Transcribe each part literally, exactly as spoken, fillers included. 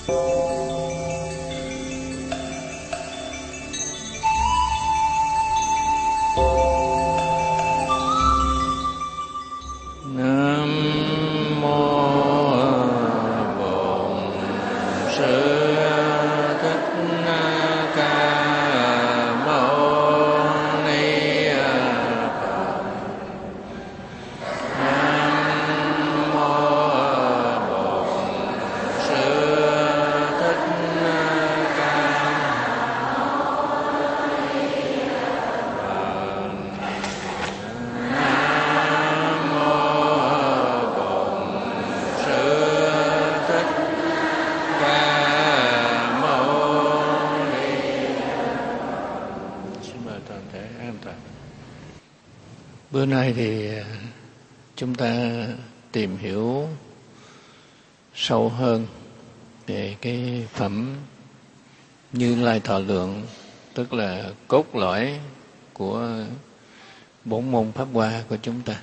Bữa nay thì chúng ta tìm hiểu sâu hơn về cái phẩm Như Lai Thọ Lượng, tức là cốt lõi của bốn môn Pháp Hoa của chúng ta.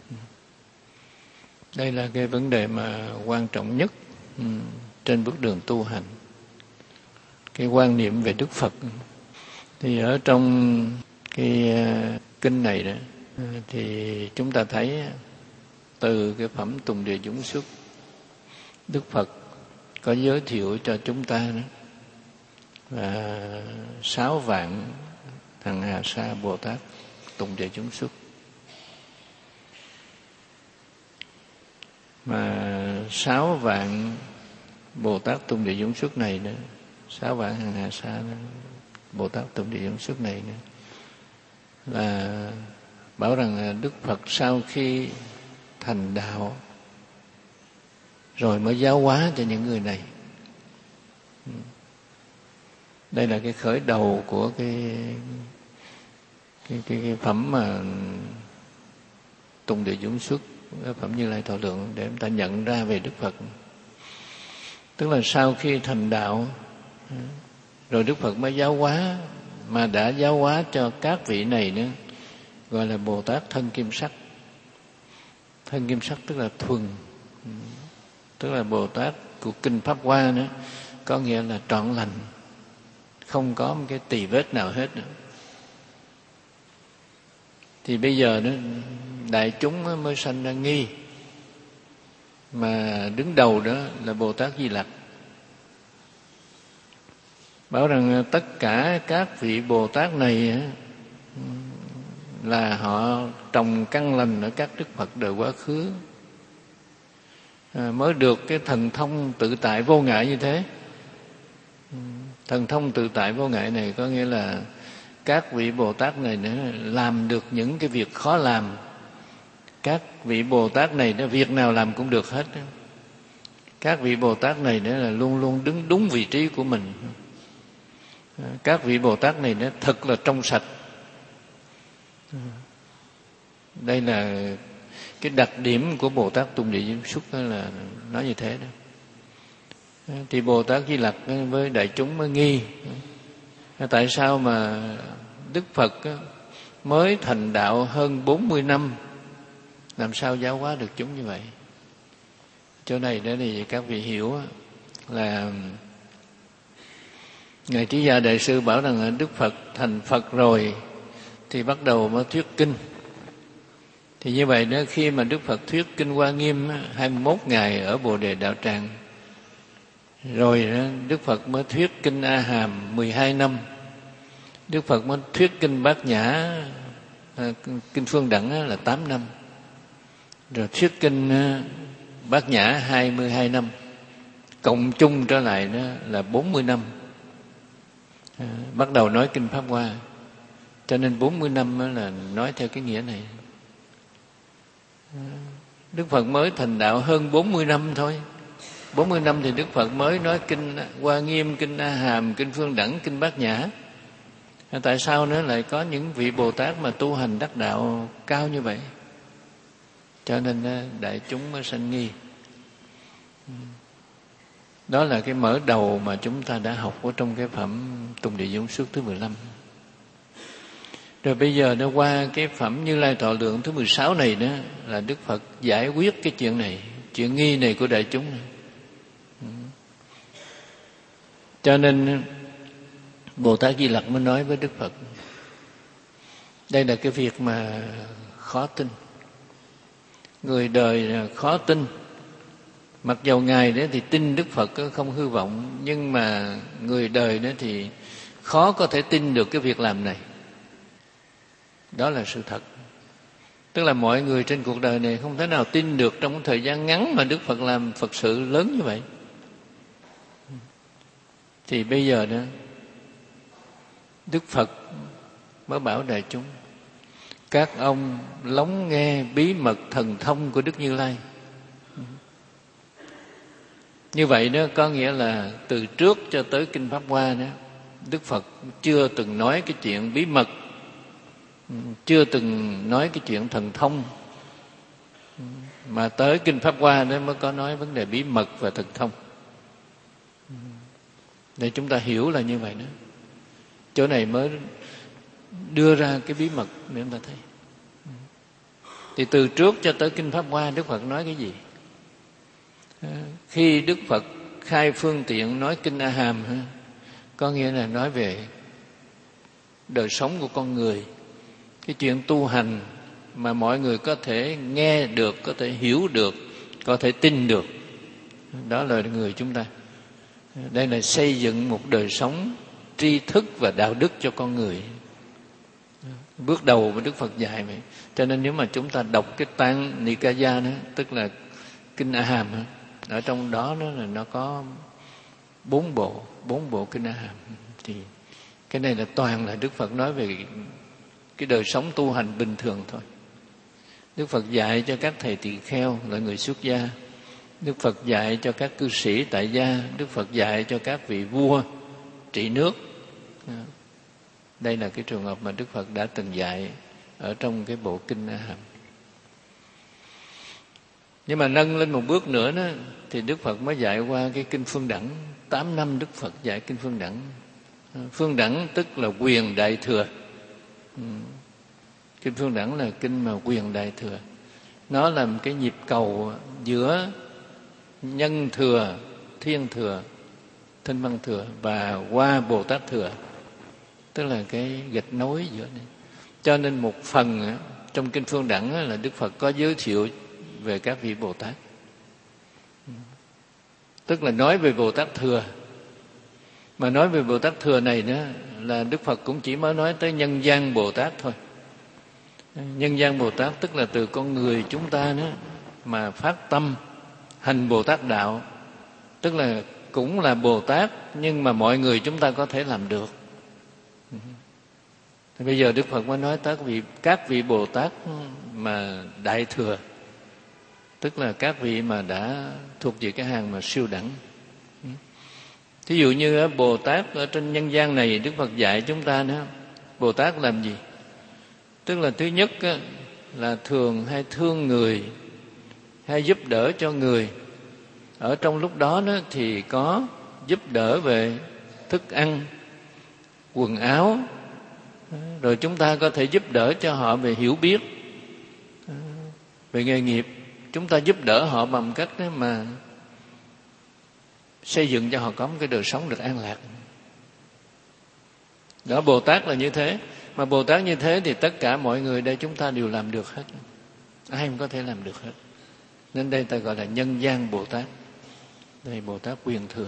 Đây là cái vấn đề mà quan trọng nhất trên bước đường tu hành. Cái quan niệm về Đức Phật thì ở trong cái kinh này đó thì chúng ta thấy từ cái phẩm Tùng Địa Dũng Xuất, Đức Phật có giới thiệu cho chúng ta đó là sáu vạn Hằng Hà Sa Bồ Tát Tùng Địa Dũng Xuất. Mà sáu vạn Bồ Tát Tùng Địa Dũng Xuất này nữa, sáu vạn Hằng Hà Sa Bồ Tát Tùng Địa Dũng Xuất này nữa là bảo rằng Đức Phật sau khi thành đạo rồi mới giáo hóa cho những người này. Đây là cái khởi đầu của cái cái cái, cái phẩm mà Tùng Địa Dũng Xuất, cái phẩm Như Lai Thọ Lượng, để chúng ta nhận ra về Đức Phật. Tức là sau khi thành đạo rồi Đức Phật mới giáo hóa, mà đã giáo hóa cho các vị này nữa, gọi là Bồ Tát thân kim sắc. Thân kim sắc tức là thuần, tức là Bồ Tát của kinh Pháp Hoa nữa, có nghĩa là trọn lành, không có một cái tỳ vết nào hết nữa. Thì bây giờ đó, đại chúng mới sanh ra nghi, mà đứng đầu đó là Bồ Tát Di Lặc, bảo rằng tất cả các vị Bồ Tát này là họ trồng căn lành ở các Đức Phật đời quá khứ, à, mới được cái thần thông tự tại vô ngại như thế. Thần thông tự tại vô ngại này có nghĩa là các vị Bồ Tát này nữa làm được những cái việc khó làm. Các vị Bồ Tát này đó, việc nào làm cũng được hết. Các vị Bồ Tát này nữa là luôn luôn đứng đúng vị trí của mình. Các vị Bồ Tát này nó thật là trong sạch. Đây là cái đặc điểm của Bồ Tát Tùng Địa Dũng Xuất, đó là nói như thế đó. Thì Bồ Tát Di Lặc với đại chúng mới nghi, tại sao mà Đức Phật mới thành đạo hơn bốn mươi năm, làm sao giáo hóa được chúng như vậy? Chỗ này đó thì các vị hiểu là Ngài Trí Gia Đại Sư bảo rằng Đức Phật thành Phật rồi thì bắt đầu mới thuyết kinh. Thì như vậy đó, khi mà Đức Phật thuyết kinh Hoa Nghiêm hai mươi mốt ngày ở Bồ Đề Đạo Tràng, rồi đó, Đức Phật mới thuyết kinh A Hàm mười hai năm, Đức Phật mới thuyết kinh Bát Nhã, kinh Phương Đẳng là tám năm, rồi thuyết kinh Bát Nhã hai mươi hai năm, cộng chung trở lại đó là bốn mươi năm. À, bắt đầu nói kinh Pháp Hoa, cho nên bốn mươi năm là nói theo cái nghĩa này. À, Đức Phật mới thành đạo hơn bốn mươi năm thôi. bốn mươi năm thì Đức Phật mới nói kinh Hoa Nghiêm, kinh A Hàm, kinh Phương Đẳng, kinh Bát Nhã. À, tại sao nữa lại có những vị Bồ Tát mà tu hành đắc đạo cao như vậy? Cho nên đại chúng mới sanh nghi. Đó là cái mở đầu mà chúng ta đã học ở trong cái phẩm Tùng Địa Dũng Xuất thứ mười lăm. Rồi bây giờ nó qua cái phẩm Như Lai Thọ Lượng thứ mười sáu này đó, là Đức Phật giải quyết cái chuyện này, chuyện nghi này của đại chúng này. Cho nên Bồ Tát Di Lặc mới nói với Đức Phật, đây là cái việc mà khó tin. Người đời khó tin. Mặc dầu Ngài đó thì tin Đức Phật không hư vọng, nhưng mà người đời đó thì khó có thể tin được cái việc làm này. Đó là sự thật. Tức là mọi người trên cuộc đời này không thể nào tin được trong một thời gian ngắn mà Đức Phật làm Phật sự lớn như vậy. Thì bây giờ đó Đức Phật mới bảo đại chúng, các ông lắng nghe bí mật thần thông của Đức Như Lai. Như vậy đó có nghĩa là từ trước cho tới Kinh Pháp Hoa đó, Đức Phật chưa từng nói cái chuyện bí mật, chưa từng nói cái chuyện thần thông, mà tới Kinh Pháp Hoa đó mới có nói vấn đề bí mật và thần thông. Để chúng ta hiểu là như vậy đó. Chỗ này mới đưa ra cái bí mật để chúng ta thấy. Thì từ trước cho tới Kinh Pháp Hoa, Đức Phật nói cái gì? Khi Đức Phật khai phương tiện nói Kinh A Hàm, có nghĩa là nói về đời sống của con người, cái chuyện tu hành mà mọi người có thể nghe được, có thể hiểu được, có thể tin được. Đó là người chúng ta. Đây là xây dựng một đời sống tri thức và đạo đức cho con người. Bước đầu mà Đức Phật dạy vậy. Cho nên nếu mà chúng ta đọc cái Tạng Nikaya đó, tức là Kinh A Hàm, ở trong đó nó là nó có bốn bộ, bốn bộ Kinh A Hàm. Thì cái này là toàn là Đức Phật nói về cái đời sống tu hành bình thường thôi. Đức Phật dạy cho các thầy tỳ kheo là người xuất gia, Đức Phật dạy cho các cư sĩ tại gia, Đức Phật dạy cho các vị vua trị nước. Đây là cái trường hợp mà Đức Phật đã từng dạy ở trong cái bộ Kinh A Hàm. Nhưng mà nâng lên một bước nữa đó, thì Đức Phật mới dạy qua cái Kinh Phương Đẳng. Tám năm Đức Phật dạy Kinh Phương Đẳng. Phương Đẳng tức là quyền đại thừa. Kinh Phương Đẳng là kinh mà quyền đại thừa. Nó là một cái nhịp cầu giữa nhân thừa, thiên thừa, thanh văn thừa và hoa Bồ Tát thừa. Tức là cái gạch nối giữa này. Cho nên một phần trong Kinh Phương Đẳng là Đức Phật có giới thiệu về các vị Bồ Tát. Tức là nói về Bồ Tát thừa. Mà nói về Bồ Tát thừa này đó là Đức Phật cũng chỉ mới nói tới nhân gian Bồ Tát thôi. Nhân gian Bồ Tát tức là từ con người chúng ta đó mà phát tâm hành Bồ Tát đạo. Tức là cũng là Bồ Tát nhưng mà mọi người chúng ta có thể làm được. Thì bây giờ Đức Phật mới nói tới các vị, các vị Bồ Tát mà đại thừa, tức là các vị mà đã thuộc về cái hàng mà siêu đẳng. Thí dụ như Bồ Tát ở trên nhân gian này, Đức Phật dạy chúng ta đó, Bồ Tát làm gì? Tức là thứ nhất là thường hay thương người, hay giúp đỡ cho người. Ở trong lúc đó, đó thì có giúp đỡ về thức ăn, quần áo, rồi chúng ta có thể giúp đỡ cho họ về hiểu biết, về nghề nghiệp. Chúng ta giúp đỡ họ bằng cách mà xây dựng cho họ có một cái đời sống được an lạc. Đó, Bồ Tát là như thế. Mà Bồ Tát như thế thì tất cả mọi người đây chúng ta đều làm được hết. Ai cũng có thể làm được hết. Nên đây ta gọi là nhân gian Bồ Tát. Đây Bồ Tát quyền thừa.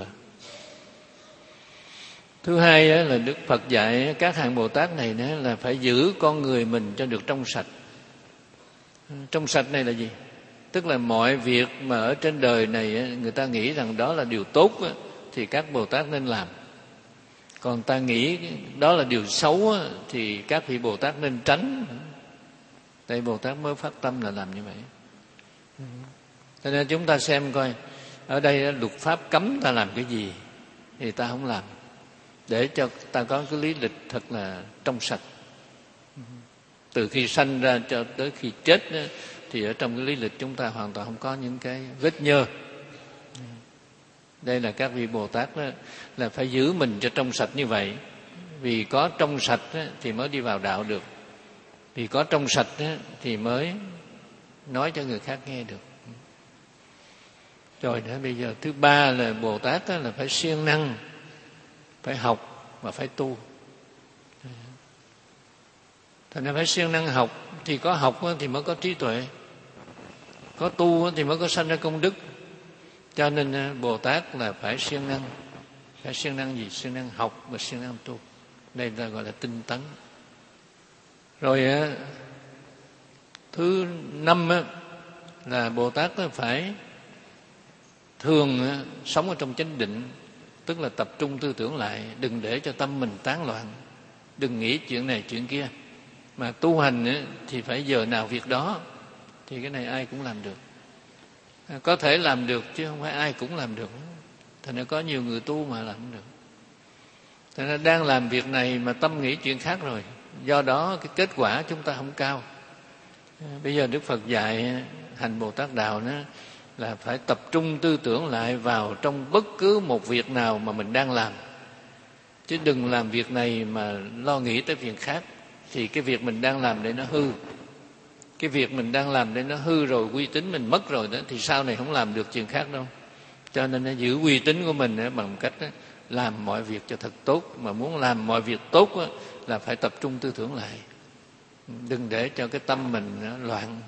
Thứ hai là Đức Phật dạy các hàng Bồ Tát này là phải giữ con người mình cho được trong sạch. Trong sạch này là gì? Tức là mọi việc mà ở trên đời này người ta nghĩ rằng đó là điều tốt thì các Bồ Tát nên làm. Còn ta nghĩ đó là điều xấu thì các vị Bồ Tát nên tránh. Đây Bồ Tát mới phát tâm là làm như vậy. Cho nên chúng ta xem coi, ở đây luật pháp cấm ta làm cái gì thì ta không làm, để cho ta có cái lý lịch thật là trong sạch. Từ khi sanh ra cho tới khi chết thì ở trong cái lý lịch chúng ta hoàn toàn không có những cái vết nhơ. Đây là các vị Bồ Tát đó, là phải giữ mình cho trong sạch như vậy. Vì có trong sạch đó, thì mới đi vào đạo được. Vì có trong sạch đó, thì mới nói cho người khác nghe được. Rồi đó, bây giờ thứ ba là Bồ Tát đó, là phải siêng năng phải học và phải tu. Thành ra phải siêng năng học, thì có học thì mới có trí tuệ, có tu thì mới có sanh ra công đức. Cho nên Bồ Tát là phải siêng năng. Phải siêng năng gì? Siêng năng học và siêng năng tu. Đây ta gọi là tinh tấn. Rồi thứ năm là Bồ Tát phải thường sống ở trong chánh định, tức là tập trung tư tưởng lại, đừng để cho tâm mình tán loạn, đừng nghĩ chuyện này chuyện kia. Mà tu hành thì phải giờ nào việc đó, thì cái này ai cũng làm được. Có thể làm được chứ không phải ai cũng làm được. Thành ra có nhiều người tu mà làm được. Thành ra đang làm việc này mà tâm nghĩ chuyện khác rồi, do đó cái kết quả chúng ta không cao. Bây giờ Đức Phật dạy hành Bồ Tát Đạo đó là phải tập trung tư tưởng lại vào trong bất cứ một việc nào mà mình đang làm, chứ đừng làm việc này mà lo nghĩ tới việc khác, thì cái việc mình đang làm để nó hư. Cái việc mình đang làm để nó hư rồi, uy tín mình mất rồi đó, thì sau này không làm được chuyện khác đâu. Cho nên nó giữ uy tín của mình bằng cách làm mọi việc cho thật tốt. Mà muốn làm mọi việc tốt là phải tập trung tư tưởng lại, đừng để cho cái tâm mình loạn.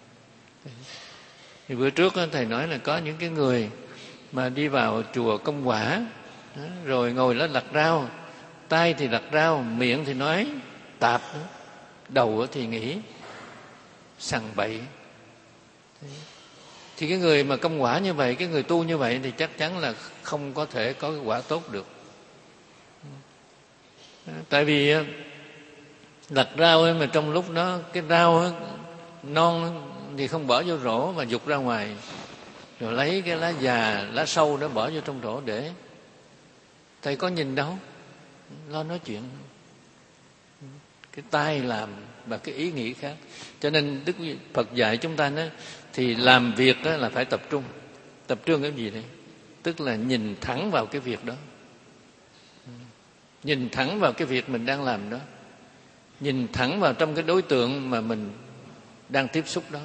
Thì bữa trước thầy nói là có những cái người mà đi vào chùa Công Quả, rồi ngồi đó lặt rau, tay thì lặt rau, miệng thì nói tạp, đầu thì nghĩ sằng bậy. Thì cái người mà công quả như vậy, cái người tu như vậy thì chắc chắn là không có thể có cái quả tốt được. Tại vì lặt rau mà trong lúc đó cái rau non thì không bỏ vô rổ mà dục ra ngoài, rồi lấy cái lá già, lá sâu đó bỏ vô trong rổ để. Thầy có nhìn đâu, lo nói chuyện. Cái tay làm và cái ý nghĩ khác. Cho nên Đức Phật dạy chúng ta đó, thì làm việc đó là phải tập trung. Tập trung cái gì đây? Tức là nhìn thẳng vào cái việc đó, nhìn thẳng vào cái việc mình đang làm đó, nhìn thẳng vào trong cái đối tượng mà mình đang tiếp xúc đó.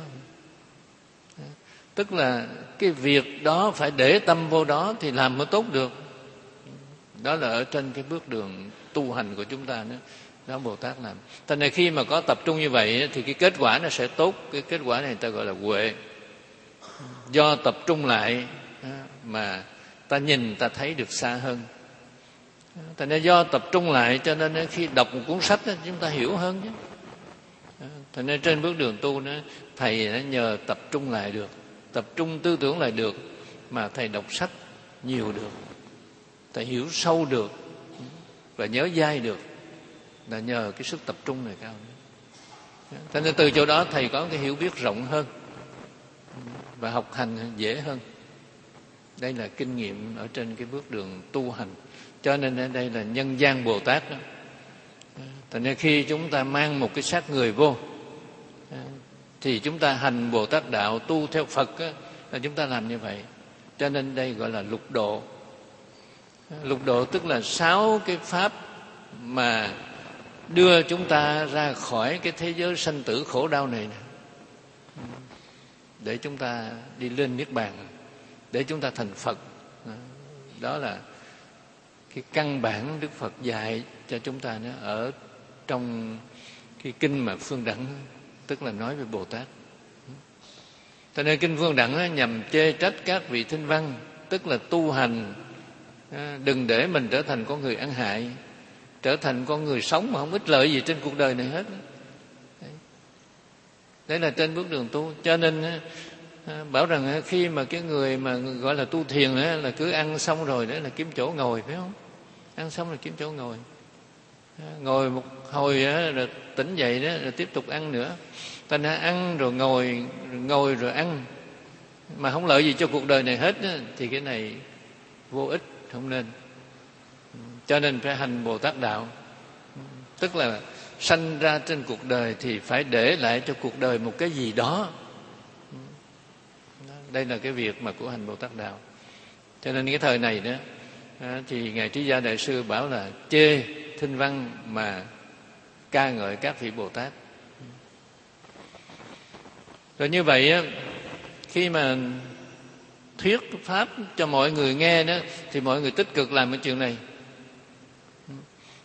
Tức là cái việc đó phải để tâm vô đó thì làm mới tốt được. Đó là ở trên cái bước đường tu hành của chúng ta nữa. Đó Bồ Tát làm. Thành ra khi mà có tập trung như vậy thì cái kết quả nó sẽ tốt. Cái kết quả này ta gọi là huệ. Do tập trung lại mà ta nhìn, ta thấy được xa hơn. Thành ra do tập trung lại cho nên khi đọc một cuốn sách chúng ta hiểu hơn chứ. Thành ra trên bước đường tu đó, thầy nhờ tập trung lại được, tập trung tư tưởng lại được, mà thầy đọc sách nhiều được, thầy hiểu sâu được và nhớ dai được, là nhờ cái sức tập trung này cao. Cho nên từ chỗ đó thầy có cái hiểu biết rộng hơn và học hành dễ hơn. Đây là kinh nghiệm ở trên cái bước đường tu hành. Cho nên ở đây là nhân gian Bồ Tát đó. Thành ra khi chúng ta mang một cái xác người vô thì chúng ta hành Bồ Tát Đạo, tu theo Phật á, là chúng ta làm như vậy. Cho nên đây gọi là lục độ. Lục độ tức là sáu cái pháp mà đưa chúng ta ra khỏi cái thế giới sanh tử khổ đau này, để chúng ta đi lên Niết Bàn, để chúng ta thành Phật. Đó là cái căn bản Đức Phật dạy cho chúng ta đó, ở trong cái kinh mà Phương Đẳng, tức là nói về Bồ Tát. Cho nên kinh Phương Đẳng nhằm chê trách các vị thinh văn, tức là tu hành đừng để mình trở thành con người ăn hại, trở thành con người sống mà không ích lợi gì trên cuộc đời này hết. Đấy, Đấy là trên bước đường tu. Cho nên bảo rằng khi mà cái người mà gọi là tu thiền là cứ ăn xong rồi đấy là kiếm chỗ ngồi, phải không? Ăn xong là kiếm chỗ ngồi, ngồi một hồi rồi tỉnh dậy đó rồi tiếp tục ăn nữa. Thành ra ăn rồi ngồi, rồi ngồi rồi ăn mà không lợi gì cho cuộc đời này hết đó, thì cái này vô ích, không nên. Cho nên phải hành Bồ Tát Đạo, tức là sanh ra trên cuộc đời thì phải để lại cho cuộc đời một cái gì đó. Đây là cái việc mà của hành Bồ Tát Đạo. Cho nên cái thời này đó thì Ngài Trí Gia Đại Sư bảo là chê thinh văn mà ca ngợi các vị Bồ Tát. Rồi như vậy khi mà thuyết pháp cho mọi người nghe đó, thì mọi người tích cực làm cái chuyện này.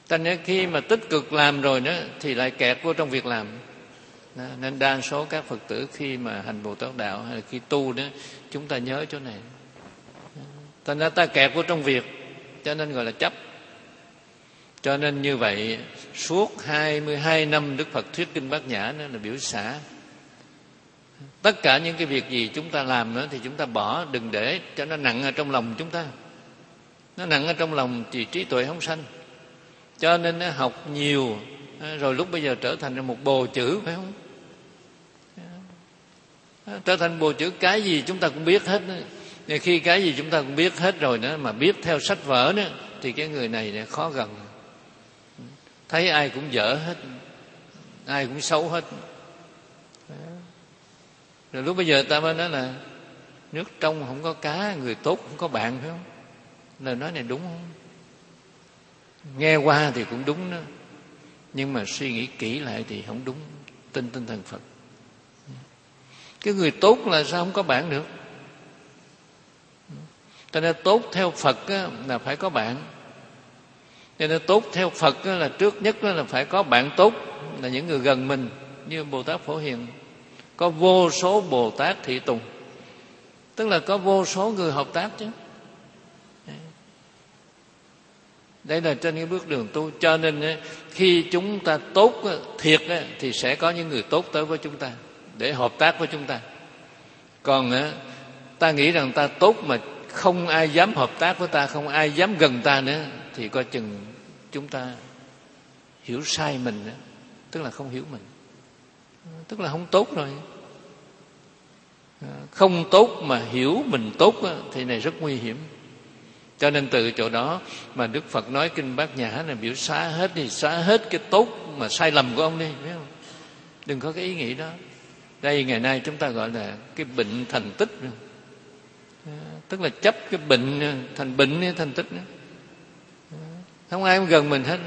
Thành ra khi mà tích cực làm rồi đó thì lại kẹt vô trong việc làm. Đó, nên đa số các Phật tử khi mà hành Bồ Tát Đạo hay là khi tu đó, chúng ta nhớ chỗ này. Thành ra ta kẹt vô trong việc, cho nên gọi là chấp. Cho nên như vậy suốt hai mươi hai năm Đức Phật thuyết kinh Bát Nhã đó là biểu xả. Tất cả những cái việc gì chúng ta làm đó thì chúng ta bỏ, đừng để cho nó nặng ở trong lòng chúng ta. Nó nặng ở trong lòng thì trí tuệ không sanh. Cho nên nó học nhiều rồi lúc bây giờ trở thành một bồ chữ, phải không? Trở thành bồ chữ, cái gì chúng ta cũng biết hết. Nhưng khi cái gì chúng ta cũng biết hết rồi đó mà biết theo sách vở đó thì cái người này khó gần. Thấy ai cũng dở hết, ai cũng xấu hết. Rồi lúc bây giờ ta mới nói là nước trong không có cá, người tốt không có bạn, phải không? Lời nói này đúng không? Nghe qua thì cũng đúng đó, nhưng mà suy nghĩ kỹ lại thì không đúng. Tin tinh thần Phật, cái người tốt là sao không có bạn được? Cho nên tốt theo Phật á, là phải có bạn. Cho nên tốt theo Phật á, là trước nhất là phải có bạn tốt, là những người gần mình. Như Bồ Tát Phổ Hiền có vô số Bồ Tát thị tùng, tức là có vô số người hợp tác chứ. Đây là trên cái bước đường tu. Cho nên khi chúng ta tốt thiệt thì sẽ có những người tốt tới với chúng ta để hợp tác với chúng ta. Còn ta nghĩ rằng ta tốt mà không ai dám hợp tác với ta, không ai dám gần ta nữa, thì coi chừng chúng ta hiểu sai mình nữa. Tức là không hiểu mình, tức là không tốt rồi. Không tốt mà hiểu mình tốt thì này rất nguy hiểm. Cho nên từ chỗ đó mà Đức Phật nói kinh Bát Nhã là biểu xá hết đi, xá hết cái tốt mà sai lầm của ông đi, biết không? Đừng có cái ý nghĩ đó. Đây ngày nay chúng ta gọi là cái bệnh thành tích, tức là chấp cái bệnh thành bệnh thành tích. Không ai gần mình hết.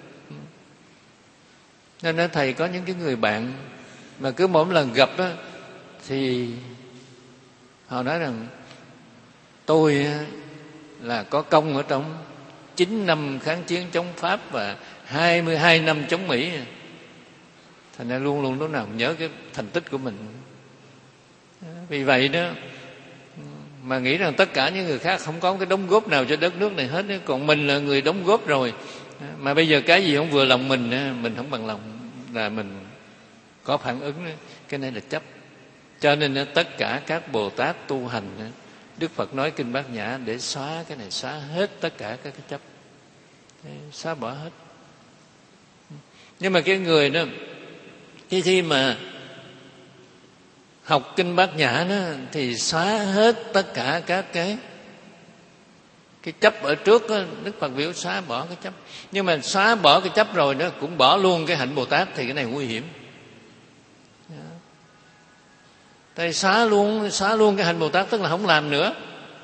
Nên nói thầy có những cái người bạn mà cứ mỗi lần gặp á, thì họ nói rằng tôi là có công ở trong chín năm kháng chiến chống Pháp và hai mươi hai năm chống Mỹ. Thành ra luôn luôn lúc nào nhớ cái thành tích của mình. Vì vậy đó mà nghĩ rằng tất cả những người khác không có cái đóng góp nào cho đất nước này hết. Còn mình là người đóng góp rồi, mà bây giờ cái gì không vừa lòng mình, mình không bằng lòng là mình có phản ứng. Cái này là chấp. Cho nên tất cả các Bồ Tát tu hành, Đức Phật nói kinh Bát Nhã để xóa cái này, xóa hết tất cả các cái chấp, xóa bỏ hết. Nhưng mà cái người đó khi khi mà học kinh Bát Nhã đó thì xóa hết tất cả các cái cái chấp ở trước đó. Đức Phật biểu xóa bỏ cái chấp. Nhưng mà xóa bỏ cái chấp rồi đó cũng bỏ luôn cái hạnh Bồ Tát, thì cái này nguy hiểm. Tại xóa luôn xóa luôn cái hành Bồ Tát, tức là không làm nữa,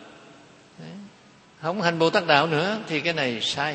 không hành Bồ Tát đạo nữa, thì cái này sai.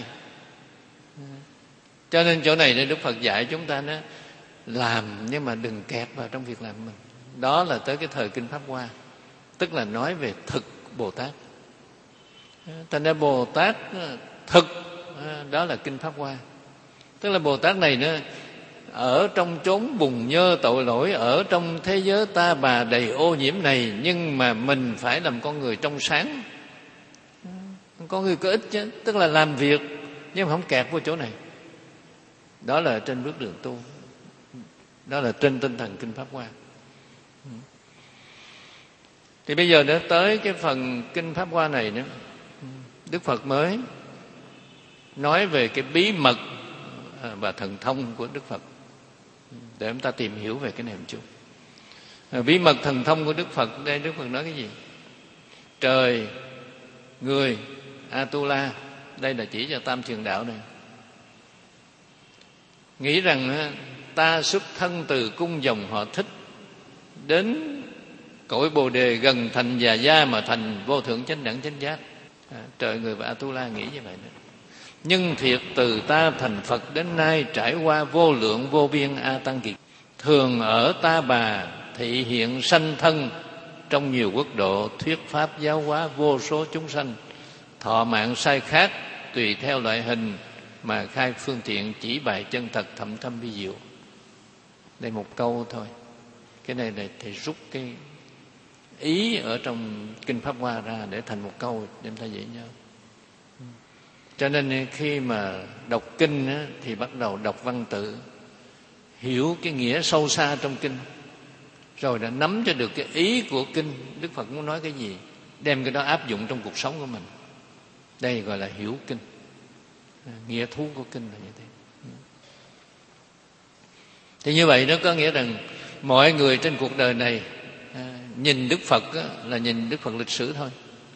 Cho nên chỗ này Đức Phật dạy chúng ta đó, làm nhưng mà đừng kẹt vào trong việc làm mình. Đó là tới cái thời kinh Pháp Hoa, tức là nói về thực Bồ Tát. Thành ra Bồ Tát thực đó là kinh Pháp Hoa. Tức là Bồ Tát này nữa ở trong chốn bùn nhơ tội lỗi, ở trong thế giới ta bà đầy ô nhiễm này, nhưng mà mình phải làm con người trong sáng, con người có ích chứ, tức là làm việc nhưng mà không kẹt vô chỗ này. Đó là trên bước đường tu, đó là trên tinh thần kinh Pháp Hoa. Thì bây giờ nữa tới cái phần kinh Pháp Hoa này nữa, Đức Phật mới nói về cái bí mật và thần thông của Đức Phật, để chúng ta tìm hiểu về cái này một chút. Bí mật thần thông của Đức Phật, đây Đức Phật nói cái gì? Trời, người, Atula, đây là chỉ cho tam truyền đạo này. Nghĩ rằng ta xuất thân từ cung dòng họ Thích, đến cõi Bồ Đề gần thành Già Gia mà thành vô thượng chánh đẳng chánh giác. À, trời, người và Atula nghĩ như vậy đó. Nhưng thiệt từ ta thành Phật đến nay trải qua vô lượng vô biên A Tăng kiệt, thường ở ta bà thị hiện sanh thân trong nhiều quốc độ, thuyết pháp giáo hóa vô số chúng sanh, thọ mạng sai khác tùy theo loại hình mà khai phương tiện chỉ bài chân thật thậm thâm vi diệu. Đây một câu thôi. Cái này là thầy rút cái ý ở trong Kinh Pháp Hoa ra để thành một câu để chúng ta dễ nhớ. Cho nên khi mà đọc kinh á, thì bắt đầu đọc văn tự, hiểu cái nghĩa sâu xa trong kinh, rồi đã nắm cho được cái ý của kinh, Đức Phật muốn nói cái gì, đem cái đó áp dụng trong cuộc sống của mình. Đây gọi là hiểu kinh. Nghĩa thú của kinh là như thế. Thì như vậy nó có nghĩa rằng mọi người trên cuộc đời này à, nhìn Đức Phật á, là nhìn Đức Phật lịch sử thôi.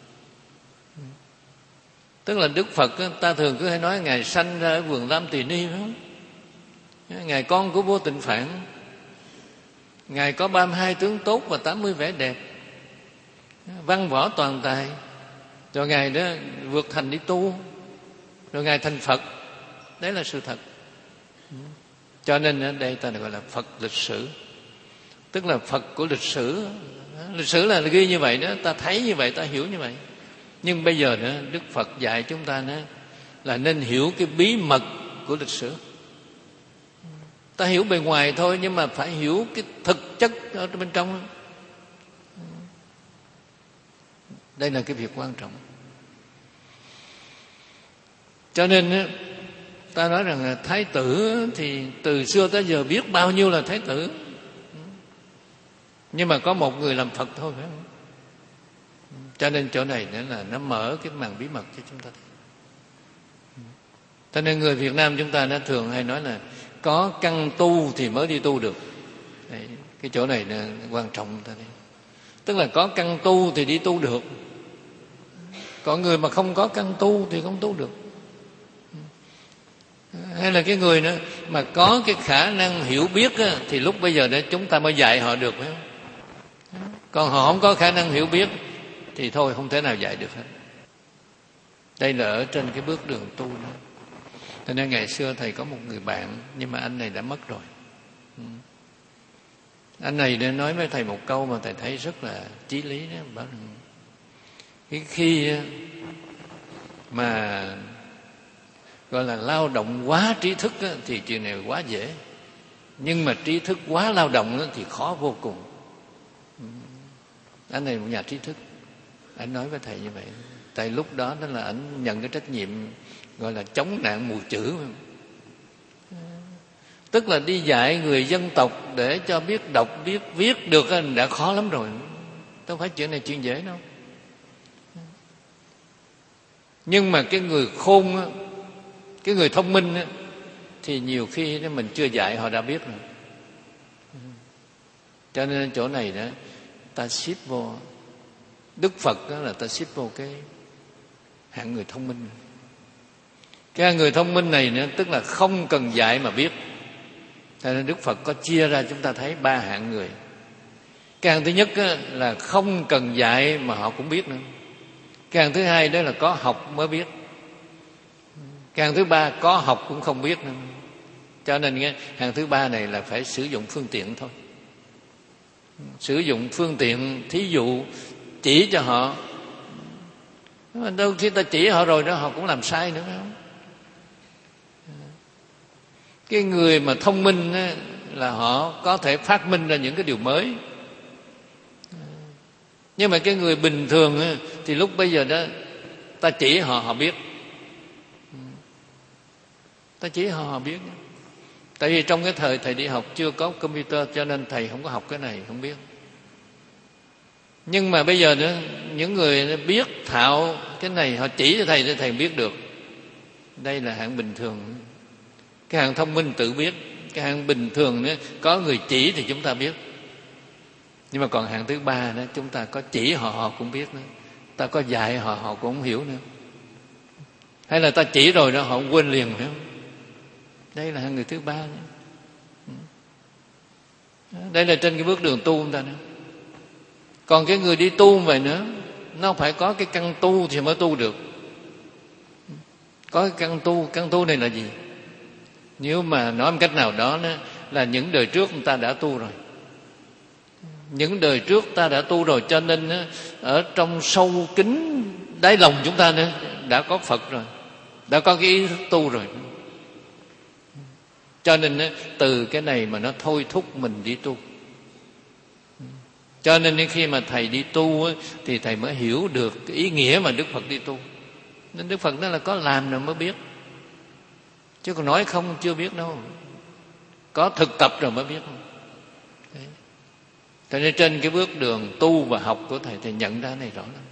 Tức là Đức Phật á, ta thường cứ hay nói Ngài sanh ra ở vườn Lam Tỳ Ni, phải không? Ngài con của Vô Tịnh Phạn, Ngài có ba mươi hai tướng tốt và tám mươi vẻ đẹp, văn võ toàn tài, rồi Ngài đó vượt thành đi tu, rồi Ngài thành Phật. Đấy là sự thật. Cho nên ở đây ta gọi là Phật lịch sử, tức là Phật của lịch sử. Lịch sử là ghi như vậy đó, ta thấy như vậy, ta hiểu như vậy. Nhưng bây giờ nữa Đức Phật dạy chúng ta nữa là nên hiểu cái bí mật của lịch sử. Ta hiểu bề ngoài thôi, nhưng mà phải hiểu cái thực chất ở bên trong. Đây là cái việc quan trọng. Cho nên ta nói rằng là thái tử thì từ xưa tới giờ biết bao nhiêu là thái tử, nhưng mà có một người làm Phật thôi, phải không? Cho nên chỗ này nữa là nó mở cái màn bí mật cho chúng ta thấy. Cho nên người Việt Nam chúng ta nó thường hay nói là có căn tu thì mới đi tu được. Đấy, cái chỗ này là quan trọng ta thấy. Tức là có căn tu thì đi tu được, còn người mà không có căn tu thì không tu được. Hay là cái người nữa mà có cái khả năng hiểu biết á, thì lúc bây giờ đó chúng ta mới dạy họ được, phải không? Còn họ không có khả năng hiểu biết thì thôi, không thể nào dạy được hết. Đây là ở trên cái bước đường tu đó. Cho nên ngày xưa thầy có một người bạn, nhưng mà anh này đã mất rồi. Anh này đã nói với thầy một câu mà thầy thấy rất là chí lý đó. Bảo cái khi mà gọi là lao động quá trí thức á, thì chuyện này quá dễ, nhưng mà trí thức quá lao động á, thì khó vô cùng. Anh này một nhà trí thức, anh nói với thầy như vậy. Tại lúc đó đó là anh nhận cái trách nhiệm gọi là chống nạn mù chữ, tức là đi dạy người dân tộc để cho biết đọc biết viết được đã khó lắm rồi, đâu phải chuyện này chuyện dễ đâu. Nhưng mà cái người khôn á, cái người thông minh á, thì nhiều khi đó mình chưa dạy họ đã biết rồi. Cho nên chỗ này đó ta xếp vô Đức Phật đó, là ta xếp vô cái hạng người thông minh. Cái hạng người thông minh này nữa, tức là không cần dạy mà biết. Cho nên Đức Phật có chia ra chúng ta thấy ba hạng người. Cái hạng thứ nhất á, là không cần dạy mà họ cũng biết nữa. Cái hạng thứ hai đó là có học mới biết. Cái hạng thứ ba có học cũng không biết nữa. Cho nên cái hạng thứ ba này là phải sử dụng phương tiện thôi. Sử dụng phương tiện, thí dụ chỉ cho họ. Đôi khi ta chỉ họ rồi đó họ cũng làm sai nữa, phải không? Cái người mà thông minh á, là họ có thể phát minh ra những cái điều mới. Nhưng mà cái người bình thường á, thì lúc bây giờ đó ta chỉ họ họ biết. Ta chỉ họ họ biết. Tại vì trong cái thời thầy đi học chưa có computer, cho nên thầy không có học cái này, không biết. Nhưng mà bây giờ nữa, những người biết thạo cái này họ chỉ cho thầy để thầy biết được. Đây là hạng bình thường. Cái hạng thông minh tự biết. Cái hạng bình thường nữa, có người chỉ thì chúng ta biết. Nhưng mà còn hạng thứ ba đó, chúng ta có chỉ họ họ cũng biết nữa, ta có dạy họ họ cũng không hiểu nữa, hay là ta chỉ rồi đó họ quên liền, phải không? Đây là hạng người thứ ba nữa. Đây là trên cái bước đường tu chúng ta nữa. Còn cái người đi tu vậy nữa, nó phải có cái căn tu thì mới tu được. Có cái căn tu. Căn tu này là gì? Nếu mà nói một cách nào đó, đó là những đời trước người ta đã tu rồi. Những đời trước ta đã tu rồi, cho nên ở trong sâu kín đáy lòng chúng ta nữa đã có Phật rồi, đã có cái ý thức tu rồi. Cho nên từ cái này mà nó thôi thúc mình đi tu. Cho nên khi mà thầy đi tu thì thầy mới hiểu được cái ý nghĩa mà Đức Phật đi tu. Nên Đức Phật nói là có làm rồi mới biết, chứ còn nói không chưa biết đâu. Có thực tập rồi mới biết. Đấy. Cho nên trên cái bước đường tu và học của thầy, thầy nhận ra này rõ lắm.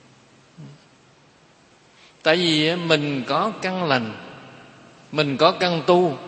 Tại vì mình có căn lành, mình có căn tu,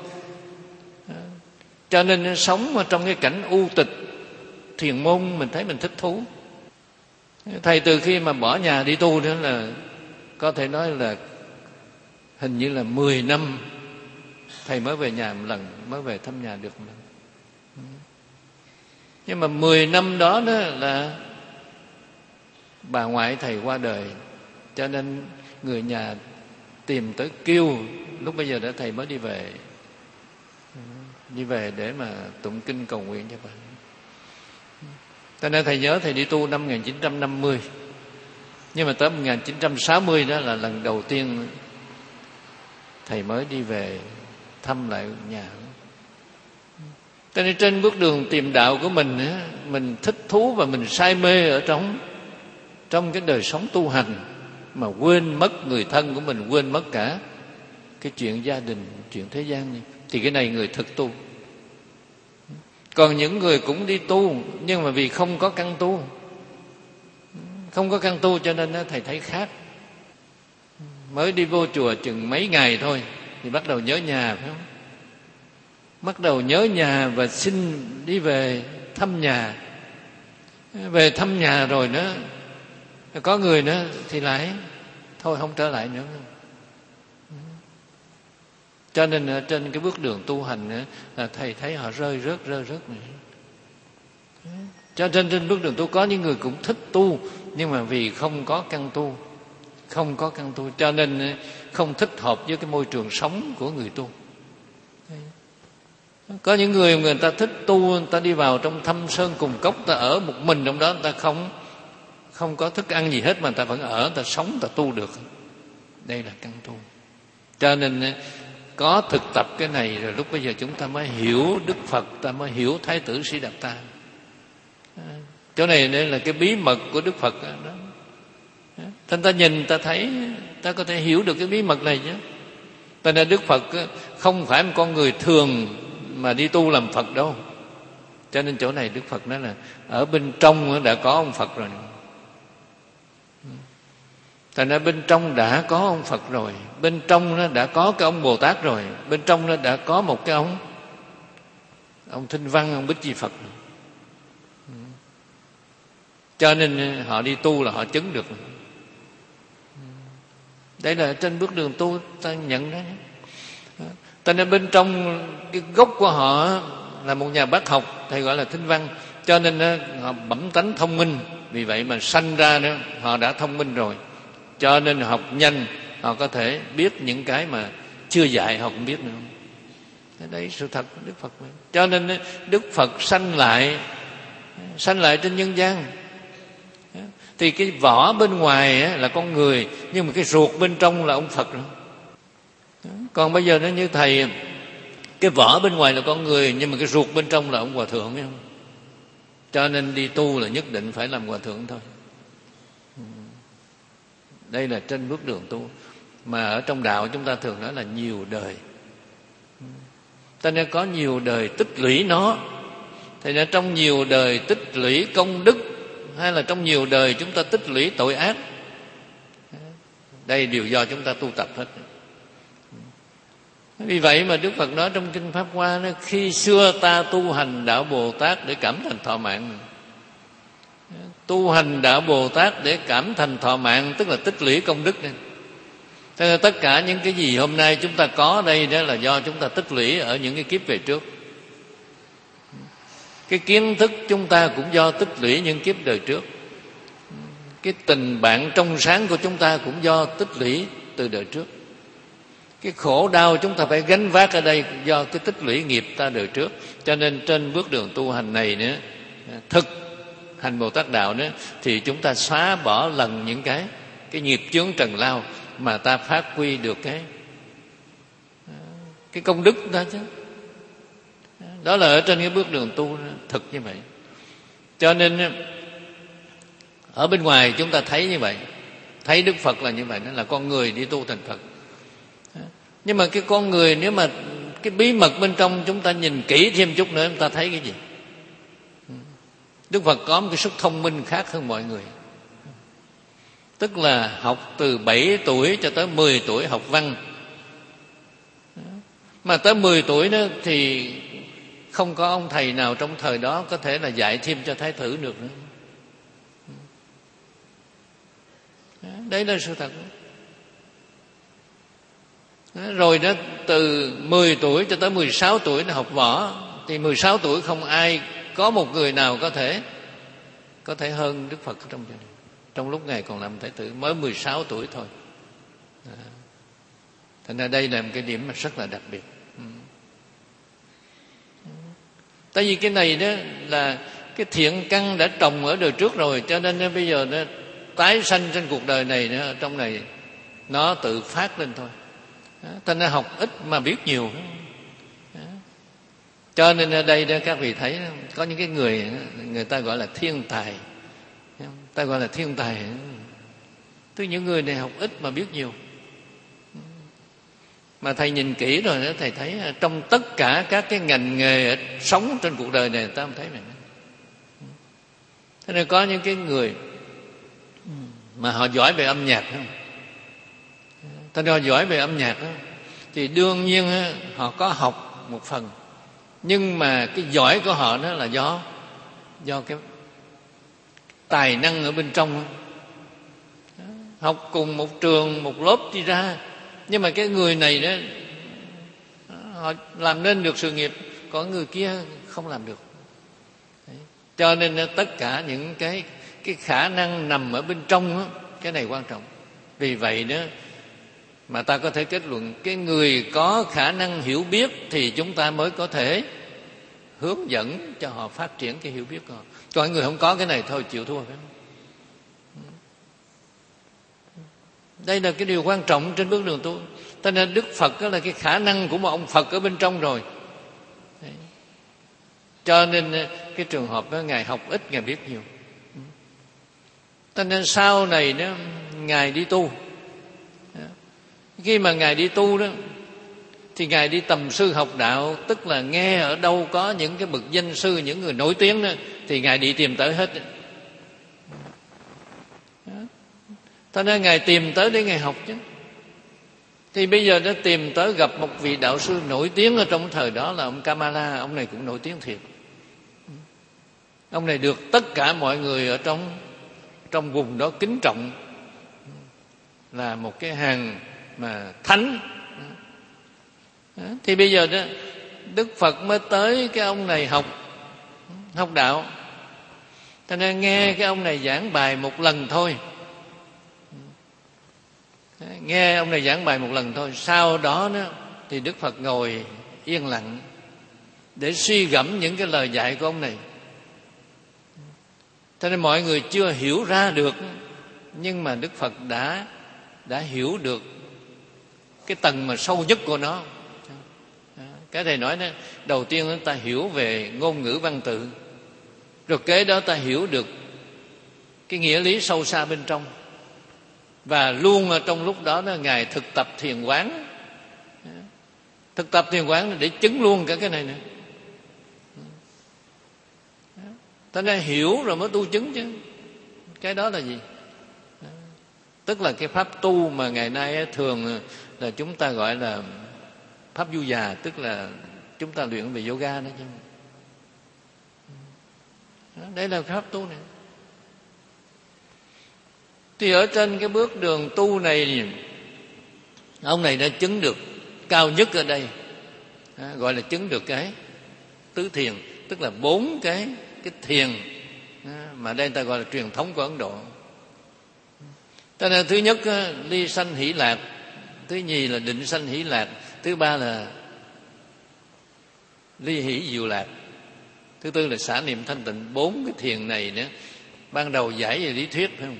cho nên sống ở trong cái cảnh u tịch thiền môn mình thấy mình thích thú. Thầy từ khi mà bỏ nhà đi tu đó là có thể nói là hình như là mười năm thầy mới về nhà một lần, mới về thăm nhà được một lần. Nhưng mà mười năm đó đó là bà ngoại thầy qua đời, cho nên người nhà tìm tới kêu, lúc bây giờ đã thầy mới đi về, đi về để mà tụng kinh cầu nguyện cho bà. Cho nên thầy nhớ thầy đi tu năm một nghìn chín trăm năm mươi, nhưng mà tới một nghìn chín trăm sáu mươi đó là lần đầu tiên thầy mới đi về thăm lại nhà. Cho nên trên bước đường tìm đạo của mình, mình thích thú và mình say mê ở trong trong cái đời sống tu hành, mà quên mất người thân của mình, quên mất cả cái chuyện gia đình, chuyện thế gian này, thì cái này người thực tu. Còn những người cũng đi tu, nhưng mà vì không có căn tu, không có căn tu cho nên thầy thấy khác. Mới đi vô chùa chừng mấy ngày thôi thì bắt đầu nhớ nhà, phải không? Bắt đầu nhớ nhà và xin đi về thăm nhà. Về thăm nhà rồi nữa, có người nữa thì lại thôi không trở lại nữa. Cho nên trên cái bước đường tu hành là thầy thấy họ rơi rớt rơi rớt này. Cho nên trên bước đường tu có những người cũng thích tu, nhưng mà vì không có căn tu, không có căn tu cho nên không thích hợp với cái môi trường sống của người tu. Có những người người ta thích tu, người ta đi vào trong thâm sơn cùng cốc, ta ở một mình trong đó, người ta không không có thức ăn gì hết mà người ta vẫn ở, người ta sống, người ta tu được. Đây là căn tu. Cho nên có thực tập cái này rồi lúc bây giờ chúng ta mới hiểu Đức Phật, ta mới hiểu Thái tử Sĩ Đạt Ta. Chỗ này đây là cái bí mật của Đức Phật đó. Thành ta nhìn ta thấy, ta có thể hiểu được cái bí mật này chứ. Cho nên Đức Phật không phải một con người thường mà đi tu làm Phật đâu. Cho nên chỗ này Đức Phật nói là ở bên trong đã có ông Phật rồi. Thành ra bên trong đã có ông Phật rồi, bên trong nó đã có cái ông Bồ Tát rồi, bên trong nó đã có một cái ông ông Thích Văn, ông Bích Chi Phật. Cho nên họ đi tu là họ chứng được. Đây là trên bước đường tu ta nhận đó. Cho nên bên trong cái gốc của họ là một nhà bác học, thầy gọi là Thích Văn. Cho nên họ bẩm tánh thông minh, vì vậy mà sanh ra đó họ đã thông minh rồi. Cho nên học nhanh, họ có thể biết những cái mà chưa dạy họ cũng biết nữa. Đấy sự thật của Đức Phật. Cho nên Đức Phật sanh lại, sanh lại trên nhân gian. Thì cái vỏ bên ngoài là con người, nhưng mà cái ruột bên trong là ông Phật rồi. Còn bây giờ nó như thầy, cái vỏ bên ngoài là con người, nhưng mà cái ruột bên trong là ông Hòa Thượng, biết không? Cho nên đi tu là nhất định phải làm Hòa Thượng thôi. Đây là trên bước đường tu. Mà ở trong đạo chúng ta thường nói là nhiều đời. Cho nên có nhiều đời tích lũy nó. Thì nên trong nhiều đời tích lũy công đức, hay là trong nhiều đời chúng ta tích lũy tội ác, đây đều do chúng ta tu tập hết. Vì vậy mà Đức Phật nói trong Kinh Pháp Hoa, khi xưa ta tu hành đạo Bồ Tát để cảm thành thọ mạng. Tu hành đạo Bồ Tát để cảm thành thọ mạng, tức là tích lũy công đức này. Thế nên tất cả những cái gì hôm nay chúng ta có đây đó là do chúng ta tích lũy ở những cái kiếp về trước. Cái kiến thức chúng ta cũng do tích lũy những kiếp đời trước. Cái tình bạn trong sáng của chúng ta cũng do tích lũy từ đời trước. Cái khổ đau chúng ta phải gánh vác ở đây do cái tích lũy nghiệp ta đời trước. Cho nên trên bước đường tu hành này nữa, thực hành Bồ Tát đạo nữa, thì chúng ta xóa bỏ lần những cái cái nghiệp chướng trần lao, mà ta phát huy được cái cái công đức đó chứ. Đó là ở trên cái bước đường tu thực như vậy. Cho nên ở bên ngoài chúng ta thấy như vậy, thấy Đức Phật là như vậy, đó là con người đi tu thành Phật. Nhưng mà cái con người, nếu mà cái bí mật bên trong chúng ta nhìn kỹ thêm chút nữa, chúng ta thấy cái gì? Đức Phật có một cái sức thông minh khác hơn mọi người. Tức là học từ bảy tuổi cho tới mười tuổi học văn. Mà tới mười tuổi đó thì không có ông thầy nào trong thời đó có thể là dạy thêm cho Thái tử được nữa. Đấy là sự thật. Rồi đó, từ mười tuổi cho tới mười sáu tuổi là học võ. Thì mười sáu tuổi không ai, có một người nào có thể Có thể hơn Đức Phật trong Trong lúc Ngài còn làm Thái tử, mới mười sáu tuổi thôi. Thành ra đây là một cái điểm mà rất là đặc biệt. Tại vì cái này đó là cái thiện căn đã trồng ở đời trước rồi, cho nên bây giờ nó tái sanh trên cuộc đời này nữa, trong này nó tự phát lên thôi. Thành ra học ít mà biết nhiều. Cho nên ở đây đó các vị thấy có những cái người người ta gọi là thiên tài, ta gọi là thiên tài. Tức những người này học ít mà biết nhiều. Mà thầy nhìn kỹ rồi đó, thầy thấy trong tất cả các cái ngành nghề sống trên cuộc đời này, ta không thấy này. Thế nên có những cái người mà họ giỏi về âm nhạc không? Ta nói giỏi về âm nhạc đó, thì đương nhiên họ có học một phần, nhưng mà cái giỏi của họ đó là do do cái tài năng ở bên trong. Học cùng một trường một lớp đi ra, nhưng mà cái người này đó họ làm nên được sự nghiệp, còn người kia không làm được. Đấy. Cho nên tất cả những cái cái khả năng nằm ở bên trong đó, cái này quan trọng. Vì vậy đó mà ta có thể kết luận cái người có khả năng hiểu biết thì chúng ta mới có thể hướng dẫn cho họ phát triển cái hiểu biết của họ. Còn người không có cái này thôi chịu thua. Phải không? Đây là cái điều quan trọng trên bước đường tu. Cho nên Đức Phật đó là cái khả năng của một ông Phật ở bên trong rồi. Đấy. Cho nên cái trường hợp đó Ngài học ít, Ngài biết nhiều. Cho nên sau này đó Ngài đi tu. Khi mà Ngài đi tu đó thì Ngài đi tầm sư học đạo, tức là nghe ở đâu có những cái bậc danh sư, những người nổi tiếng đó, thì Ngài đi tìm tới hết. Cho nên Ngài tìm tới để Ngài học chứ. Thì bây giờ đã tìm tới gặp một vị đạo sư nổi tiếng ở trong thời đó là ông Kamala. Ông này cũng nổi tiếng thiệt. Ông này được tất cả mọi người ở trong trong vùng đó kính trọng, là một cái hàng mà thánh. Thì bây giờ đó Đức Phật mới tới cái ông này học học đạo. Cho nên nghe cái ông này giảng bài một lần thôi, nghe ông này giảng bài một lần thôi, sau đó đó thì Đức Phật ngồi yên lặng để suy gẫm những cái lời dạy của ông này. Cho nên mọi người chưa hiểu ra được, nhưng mà Đức Phật đã đã hiểu được cái tầng mà sâu nhất của nó. Cái thầy nói đó, đầu tiên ta hiểu về ngôn ngữ văn tự, rồi kế đó ta hiểu được cái nghĩa lý sâu xa bên trong. Và luôn ở trong lúc đó, đó Ngài thực tập thiền quán. Thực tập thiền quán để chứng luôn cả cái này nữa. Ta nên hiểu rồi mới tu chứng chứ. Cái đó là gì? Tức là cái pháp tu mà ngày nay thường là chúng ta gọi là pháp du già, tức là chúng ta luyện về yoga đó chứ. Đây là pháp tu này. Thì ở trên cái bước đường tu này, ông này đã chứng được cao nhất ở đây, gọi là chứng được cái tứ thiền, tức là bốn cái cái thiền mà đây ta gọi là truyền thống của Ấn Độ. Cho nên thứ nhất ly sanh hỷ lạc, thứ nhì là định sanh hỷ lạc, thứ ba là ly hỷ diệu lạc, thứ tư là xả niệm thanh tịnh. Bốn cái thiền này nữa, ban đầu giải về lý thuyết phải không?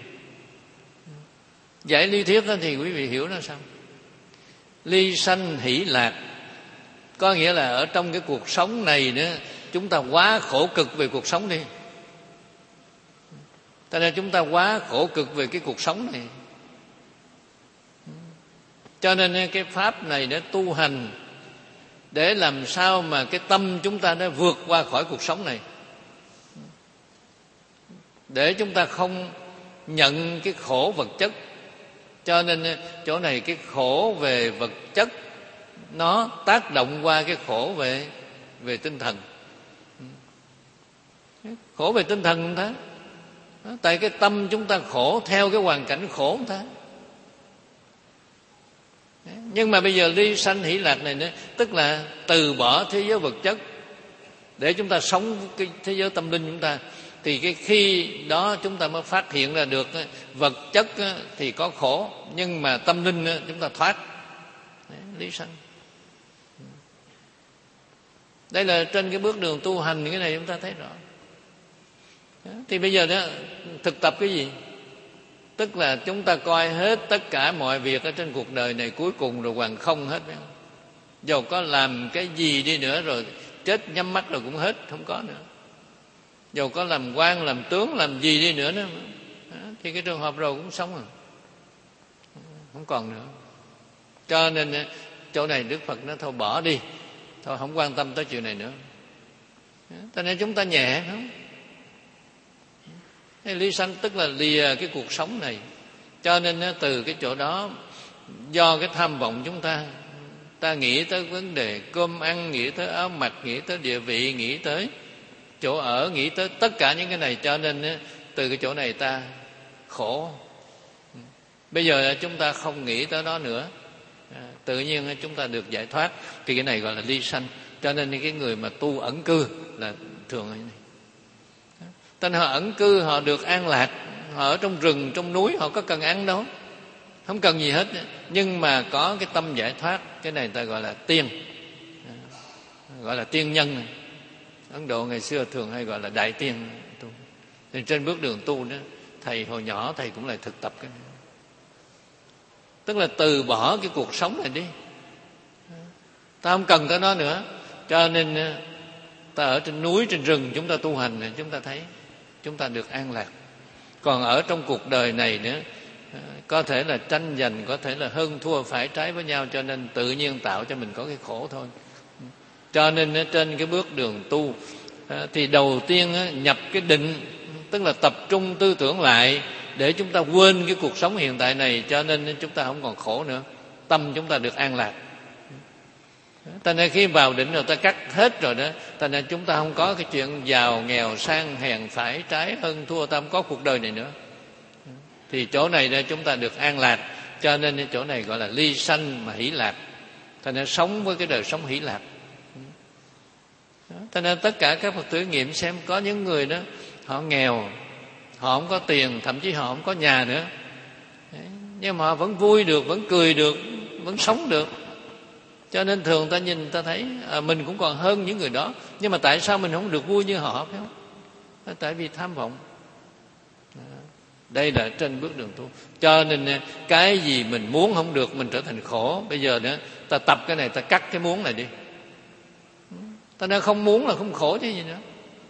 Giải lý thuyết thì quý vị hiểu nó sao? Ly sanh hỷ lạc Có nghĩa là ở trong cái cuộc sống này nữa, chúng ta quá khổ cực về cuộc sống đi. Cho nên chúng ta quá khổ cực về cái cuộc sống này. Cho nên cái pháp này nó tu hành để làm sao mà cái tâm chúng ta nó vượt qua khỏi cuộc sống này, để chúng ta không nhận cái khổ vật chất. Cho nên chỗ này cái khổ về vật chất nó tác động qua cái khổ về về tinh thần. Khổ về tinh thần không thế. Tại cái tâm chúng ta khổ theo cái hoàn cảnh khổ không thế. Nhưng mà bây giờ ly sanh hỷ lạc này nữa, tức là từ bỏ thế giới vật chất để chúng ta sống cái thế giới tâm linh chúng ta. Thì cái khi đó chúng ta mới phát hiện ra được vật chất thì có khổ, nhưng mà tâm linh chúng ta thoát lý sanh. Đây là trên cái bước đường tu hành, cái này chúng ta thấy rõ. Thì bây giờ đó thực tập cái gì? Tức là chúng ta coi hết tất cả mọi việc ở trên cuộc đời này cuối cùng rồi hoàn không hết. Dầu có làm cái gì đi nữa rồi chết nhắm mắt rồi cũng hết, không có nữa. Dầu có làm quan, làm tướng, làm gì đi nữa đó, thì cái trường hợp rồi cũng xong rồi, không còn nữa. Cho nên chỗ này Đức Phật nó thôi bỏ đi, thôi không quan tâm tới chuyện này nữa. Cho nên chúng ta nhẹ không? Ly sanh tức là lìa cái cuộc sống này. Cho nên từ cái chỗ đó, do cái tham vọng chúng ta, ta nghĩ tới vấn đề cơm ăn, nghĩ tới áo mặc, nghĩ tới địa vị, nghĩ tới chỗ ở, nghĩ tới tất cả những cái này. Cho nên từ cái chỗ này ta khổ. Bây giờ chúng ta không nghĩ tới đó nữa, tự nhiên chúng ta được giải thoát. Thì cái này gọi là ly sanh. Cho nên cái người mà tu ẩn cư là thường như này. Tên họ ẩn cư, họ được an lạc, họ ở trong rừng, trong núi, họ có cần ăn đâu, không cần gì hết. Nhưng mà có cái tâm giải thoát, cái này người ta gọi là tiên, gọi là tiên nhân. Ấn Độ ngày xưa thường hay gọi là đại tiên. Thì trên bước đường tu đó, thầy hồi nhỏ thầy cũng lại thực tập cái này. Tức là từ bỏ cái cuộc sống này đi, ta không cần tới nó nữa. Cho nên ta ở trên núi, trên rừng chúng ta tu hành này, chúng ta thấy chúng ta được an lạc. Còn ở trong cuộc đời này nữa, có thể là tranh giành, có thể là hơn thua phải trái với nhau, cho nên tự nhiên tạo cho mình có cái khổ thôi. Cho nên trên cái bước đường tu thì đầu tiên nhập cái định, tức là tập trung tư tưởng lại để chúng ta quên cái cuộc sống hiện tại này, cho nên chúng ta không còn khổ nữa, tâm chúng ta được an lạc. Thành ra khi vào định rồi ta cắt hết rồi đó, thành ra chúng ta không có cái chuyện giàu nghèo sang hèn phải trái hơn thua, ta không có cuộc đời này nữa. Thì chỗ này đây chúng ta được an lạc, cho nên chỗ này gọi là ly sanh mà hỷ lạc. Thành ra sống với cái đời sống hỷ lạc. Thành ra tất cả các Phật tử nghiệm xem, có những người đó họ nghèo, họ không có tiền, thậm chí họ không có nhà nữa, nhưng mà họ vẫn vui được, vẫn cười được, vẫn sống được. Cho nên thường ta nhìn ta thấy à, mình cũng còn hơn những người đó, nhưng mà tại sao mình không được vui như họ, phải không? Tại vì tham vọng. Đây là trên bước đường tu. Cho nên cái gì mình muốn không được, mình trở thành khổ. Bây giờ nữa ta tập cái này, ta cắt cái muốn này đi. Ta nói không muốn là không khổ chứ gì nữa.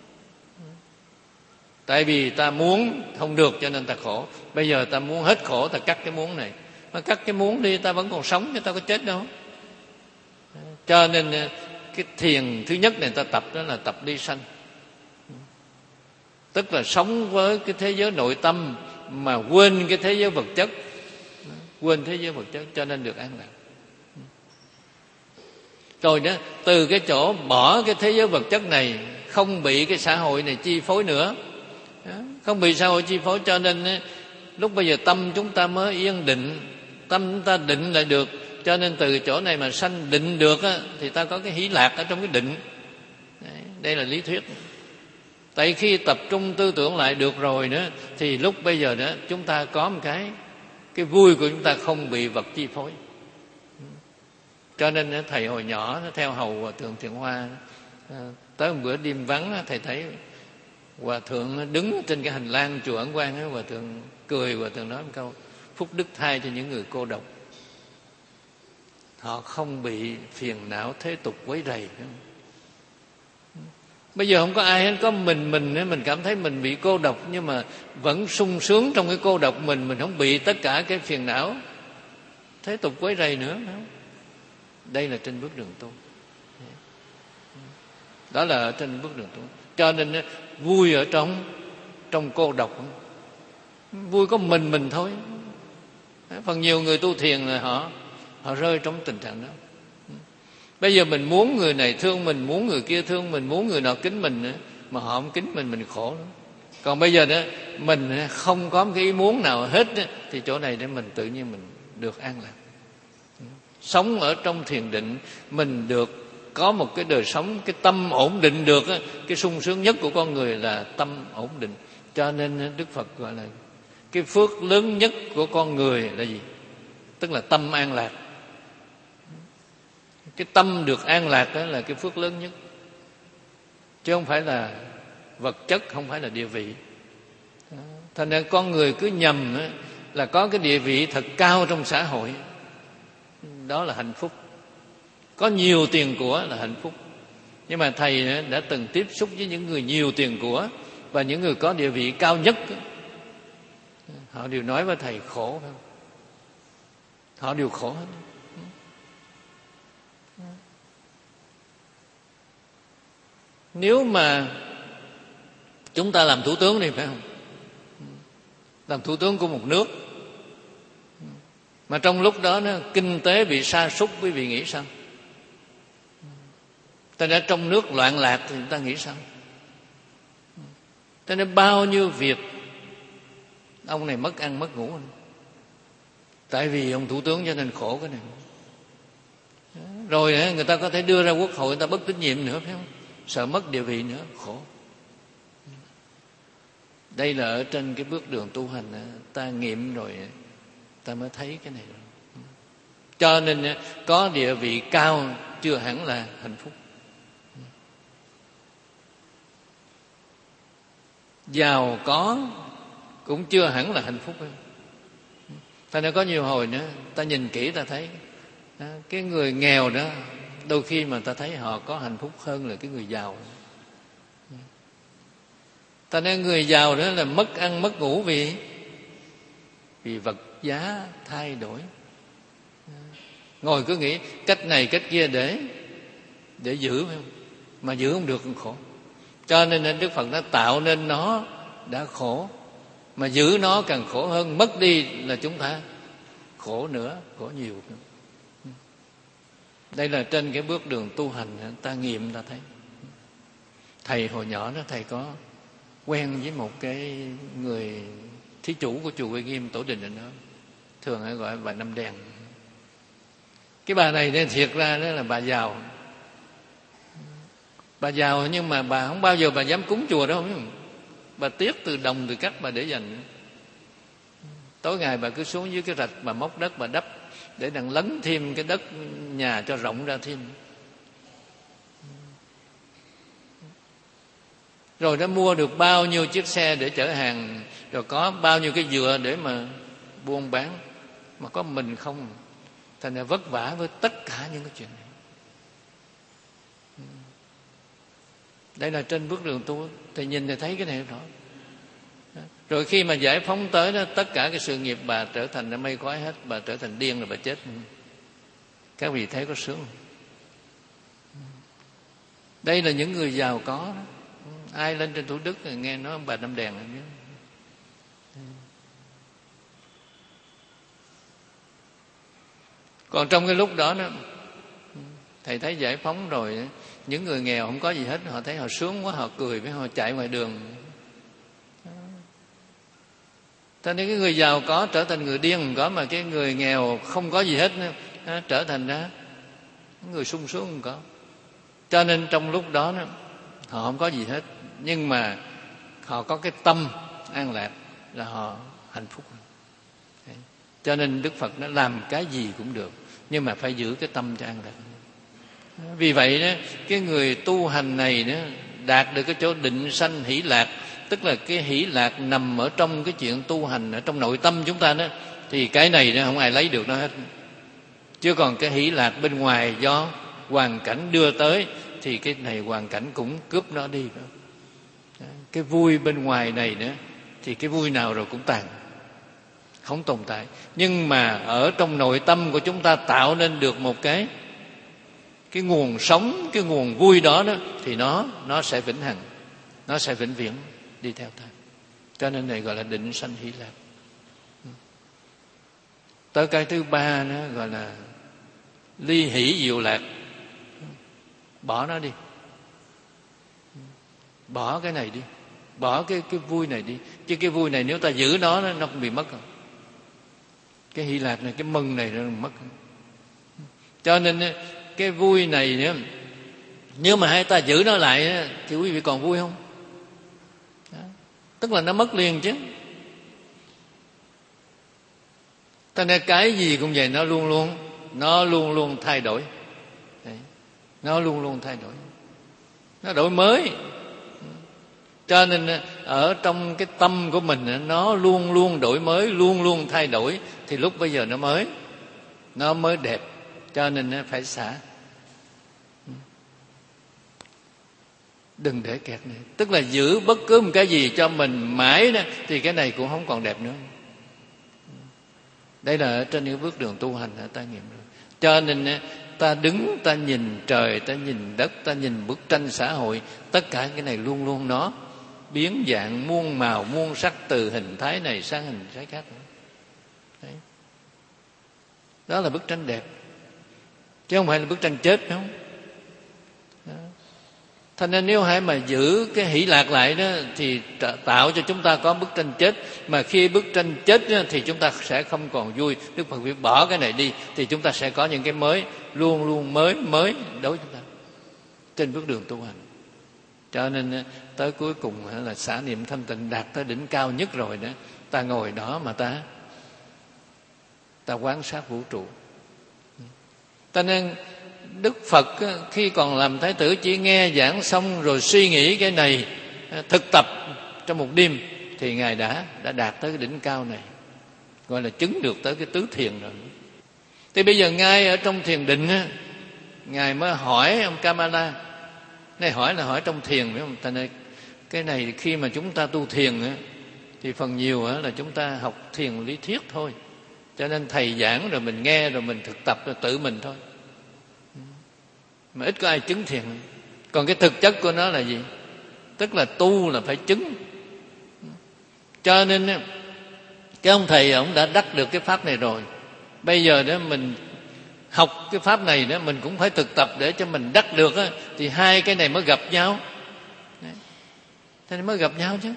Tại vì ta muốn không được cho nên ta khổ. Bây giờ ta muốn hết khổ, ta cắt cái muốn này. Mà cắt cái muốn đi, ta vẫn còn sống chứ ta có chết đâu. Cho nên cái thiền thứ nhất này ta tập đó là tập ly sanh. Tức là sống với cái thế giới nội tâm mà quên cái thế giới vật chất, quên thế giới vật chất, cho nên được an lạc. Rồi đó, từ cái chỗ bỏ cái thế giới vật chất này, không bị cái xã hội này chi phối nữa, không bị xã hội chi phối, cho nên lúc bây giờ tâm chúng ta mới yên định, tâm chúng ta định lại được. Cho nên từ chỗ này mà sanh định được á, thì ta có cái hỷ lạc ở trong cái định. Đây là lý thuyết. Tại khi tập trung tư tưởng lại được rồi nữa, thì lúc bây giờ đó chúng ta có một cái cái vui của chúng ta không bị vật chi phối. Cho nên thầy hồi nhỏ nó theo hầu Hòa Thượng Thiện Hoa, tới một bữa đêm vắng thầy thấy Hòa Thượng đứng trên cái hành lang chùa Ấn Quang, Hòa Thượng cười, Hòa Thượng nói một câu: phúc đức thay cho những người cô độc. họ không bị phiền não thế tục quấy rầy. Bây giờ không có ai hết, có mình mình mình cảm thấy mình bị cô độc, nhưng mà vẫn sung sướng trong cái cô độc mình, mình không bị tất cả cái phiền não thế tục quấy rầy nữa. Đây là trên bước đường tu. Đó là ở trên bước đường tu. Cho nên vui ở trong trong cô độc, vui có mình mình thôi. Phần nhiều người tu thiền là họ họ rơi trong tình trạng đó. Bây giờ mình muốn người này thương mình, muốn người kia thương mình, muốn người nào kính mình nữa, mà họ không kính mình, mình khổ nữa. Còn bây giờ đó mình không có một cái ý muốn nào hết, thì chỗ này để mình tự nhiên mình được an lạc. Sống ở trong thiền định, mình được có một cái đời sống, cái tâm ổn định được. Cái sung sướng nhất của con người là tâm ổn định. Cho nên Đức Phật gọi là cái phước lớn nhất của con người là gì? Tức là tâm an lạc. Cái tâm được an lạc đó là cái phước lớn nhất, chứ không phải là vật chất, không phải là địa vị. Thành ra con người cứ nhầm là có cái địa vị thật cao trong xã hội, đó là hạnh phúc. Có nhiều tiền của là hạnh phúc. Nhưng mà thầy đã từng tiếp xúc với những người nhiều tiền của và những người có địa vị cao nhất, họ đều nói với thầy khổ, phải không? Họ đều khổ hết. Nếu mà chúng ta làm thủ tướng đi, phải không? Làm thủ tướng của một nước, mà trong lúc đó nó kinh tế bị sa sút, quý vị nghĩ sao? Ta đã trong nước loạn lạc thì chúng ta nghĩ sao? Ta đã bao nhiêu việc ông này mất ăn mất ngủ, tại vì ông thủ tướng cho nên khổ cái này. Rồi người ta có thể đưa ra quốc hội, người ta bất tín nhiệm nữa, phải không? Sợ mất địa vị nữa, khổ. Đây là ở trên cái bước đường tu hành, ta nghiệm rồi ta mới thấy cái này. Cho nên có địa vị cao chưa hẳn là hạnh phúc. Giàu có cũng chưa hẳn là hạnh phúc. Ta đã có nhiều hồi nữa, ta nhìn kỹ ta thấy cái người nghèo đó, đôi khi mà ta thấy họ có hạnh phúc hơn là cái người giàu. Ta nói người giàu đó là mất ăn mất ngủ vì vì vật giá thay đổi. Ngồi cứ nghĩ cách này cách kia để để giữ, phải không? Mà giữ không được cũng khổ. Cho nên Đức Phật đã tạo nên nó đã khổ, mà giữ nó càng khổ hơn. Mất đi là chúng ta khổ nữa, khổ nhiều nữa. Đây là trên cái bước đường tu hành, ta nghiệm ta thấy. Thầy hồi nhỏ đó, thầy có quen với một cái người thí chủ của chùa Uy Nghiêm Tổ Đình đó, thường hay gọi bà Năm Đèn. Cái bà này nên thiệt ra đó là bà giàu. Bà giàu nhưng mà bà không bao giờ bà dám cúng chùa đâu. Bà tiếc từ đồng từ cắt bà để dành. Tối ngày bà cứ xuống dưới cái rạch, bà móc đất bà đắp để đặng lấn thêm cái đất nhà cho rộng ra thêm. Rồi đã mua được bao nhiêu chiếc xe để chở hàng, rồi có bao nhiêu cái dừa để mà buôn bán, mà có mình không. Thành ra vất vả với tất cả những cái chuyện này. Đây là trên bước đường tu, thầy nhìn thì thấy cái này rõ. Rồi khi mà giải phóng tới đó, tất cả cái sự nghiệp bà trở thành nó mây khói hết, bà trở thành điên rồi bà chết. Các vị thấy có sướng không? Đây là những người giàu có đó. Ai lên trên Thủ Đức thì nghe nói bà Năm Đèn. Còn trong cái lúc đó, đó thầy thấy giải phóng rồi, những người nghèo không có gì hết, họ thấy họ sướng quá, họ cười với họ chạy ngoài đường. Cho nên cái người giàu có trở thành người điên không có, mà cái người nghèo không có gì hết nữa, trở thành ra người sung sướng không có. Cho nên trong lúc đó, đó họ không có gì hết, nhưng mà họ có cái tâm an lạc là họ hạnh phúc. Cho nên Đức Phật nó làm cái gì cũng được, nhưng mà phải giữ cái tâm cho an lạc. Vì vậy đó, cái người tu hành này đó, đạt được cái chỗ định sanh hỷ lạc, tức là cái hỷ lạc nằm ở trong cái chuyện tu hành, ở trong nội tâm chúng ta đó, thì cái này đó không ai lấy được nó hết. Chứ còn cái hỷ lạc bên ngoài do hoàn cảnh đưa tới thì cái này hoàn cảnh cũng cướp nó đi nữa. Cái vui bên ngoài này nữa thì cái vui nào rồi cũng tàn, không tồn tại. Nhưng mà ở trong nội tâm của chúng ta tạo nên được một cái cái nguồn sống, cái nguồn vui đó đó thì nó nó sẽ vĩnh hằng, nó sẽ vĩnh viễn đi theo ta. Cho nên này gọi là định sanh hỷ lạc. Tới cái thứ ba nó gọi là ly hỷ diệu lạc. Bỏ nó đi, bỏ cái này đi, bỏ cái cái vui này đi. Chứ cái vui này nếu ta giữ nó nó cũng bị mất rồi. Cái hỷ lạc này, cái mừng này nó mất. Cho nên cái vui này nữa, nếu mà hai ta giữ nó lại thì quý vị còn vui không? Đó. Tức là nó mất liền chứ. Cho nên cái gì cũng vậy, nó luôn luôn nó luôn luôn thay đổi. Đấy. Nó luôn luôn thay đổi, nó đổi mới. Cho nên ở trong cái tâm của mình nó luôn luôn đổi mới, luôn luôn thay đổi, thì lúc bây giờ nó mới nó mới đẹp. Cho nên phải xả, đừng để kẹt này. Tức là giữ bất cứ một cái gì cho mình mãi đó, thì cái này cũng không còn đẹp nữa. Đây là ở trên những bước đường tu hành ta nghiệm được. Cho nên ta đứng, ta nhìn trời, ta nhìn đất, ta nhìn bức tranh xã hội, tất cả cái này luôn luôn nó biến dạng muôn màu muôn sắc, từ hình thái này sang hình thái khác. Đấy. Đó là bức tranh đẹp, chứ không phải là bức tranh chết, không? Đó. Thế nên nếu hãy mà giữ cái hỷ lạc lại đó thì tạo cho chúng ta có bức tranh chết. Mà khi bức tranh chết đó, thì chúng ta sẽ không còn vui. Đức Phật phải bỏ cái này đi thì chúng ta sẽ có những cái mới, luôn luôn mới mới đối với chúng ta trên bước đường tu hành. Cho nên tới cuối cùng là xả niệm thanh tịnh, đạt tới đỉnh cao nhất rồi đó, ta ngồi đó mà ta ta quan sát vũ trụ. Cho nên Đức Phật khi còn làm Thái tử chỉ nghe giảng xong rồi suy nghĩ cái này, thực tập trong một đêm thì Ngài đã đã đạt tới cái đỉnh cao này, gọi là chứng được tới cái tứ thiền rồi. Thì bây giờ ngay ở trong thiền định Ngài mới hỏi ông Kamala. Này hỏi là hỏi trong thiền, phải không? Thành ra cái này khi mà chúng ta tu thiền thì phần nhiều là chúng ta học thiền lý thuyết thôi. Cho nên thầy giảng rồi mình nghe rồi mình thực tập rồi tự mình thôi, mà ít có ai chứng thiền. Còn cái thực chất của nó là gì? Tức là tu là phải chứng. Cho nên cái ông thầy ông đã đắc được cái pháp này rồi. Bây giờ đó mình học cái pháp này đó, mình cũng phải thực tập để cho mình đắc được á, thì hai cái này mới gặp nhau. Đấy. Thế nên mới gặp nhau chứ.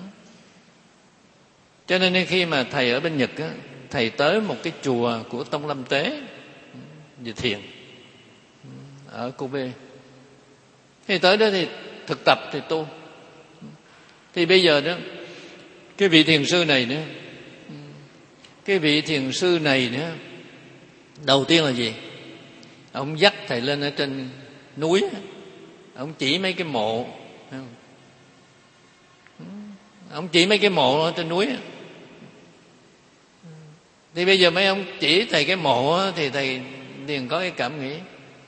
Cho nên khi mà thầy ở bên Nhật á, thầy tới một cái chùa của Tông Lâm Tế về thiền ở Kobe. Thì tới đó thì thực tập thì tu. Thì bây giờ đó cái vị thiền sư này nữa, cái vị thiền sư này nữa, đầu tiên là gì? Ông dắt thầy lên ở trên núi, ông chỉ mấy cái mộ, ông chỉ mấy cái mộ ở trên núi. Thì bây giờ mấy ông chỉ thầy cái mộ thì thầy liền có cái cảm nghĩ.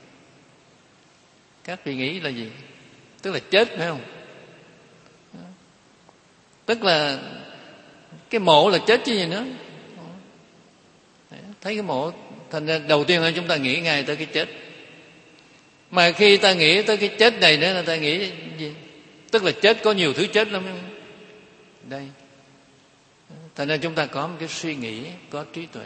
Các vị nghĩ là gì? Tức là chết, phải không? Tức là cái mộ là chết chứ gì nữa. Thấy cái mộ, thành ra đầu tiên là chúng ta nghĩ ngay tới cái chết. Mà khi ta nghĩ tới cái chết này nữa là ta nghĩ gì? Tức là chết có nhiều thứ chết lắm. Đây. Thành ra chúng ta có một cái suy nghĩ, có trí tuệ.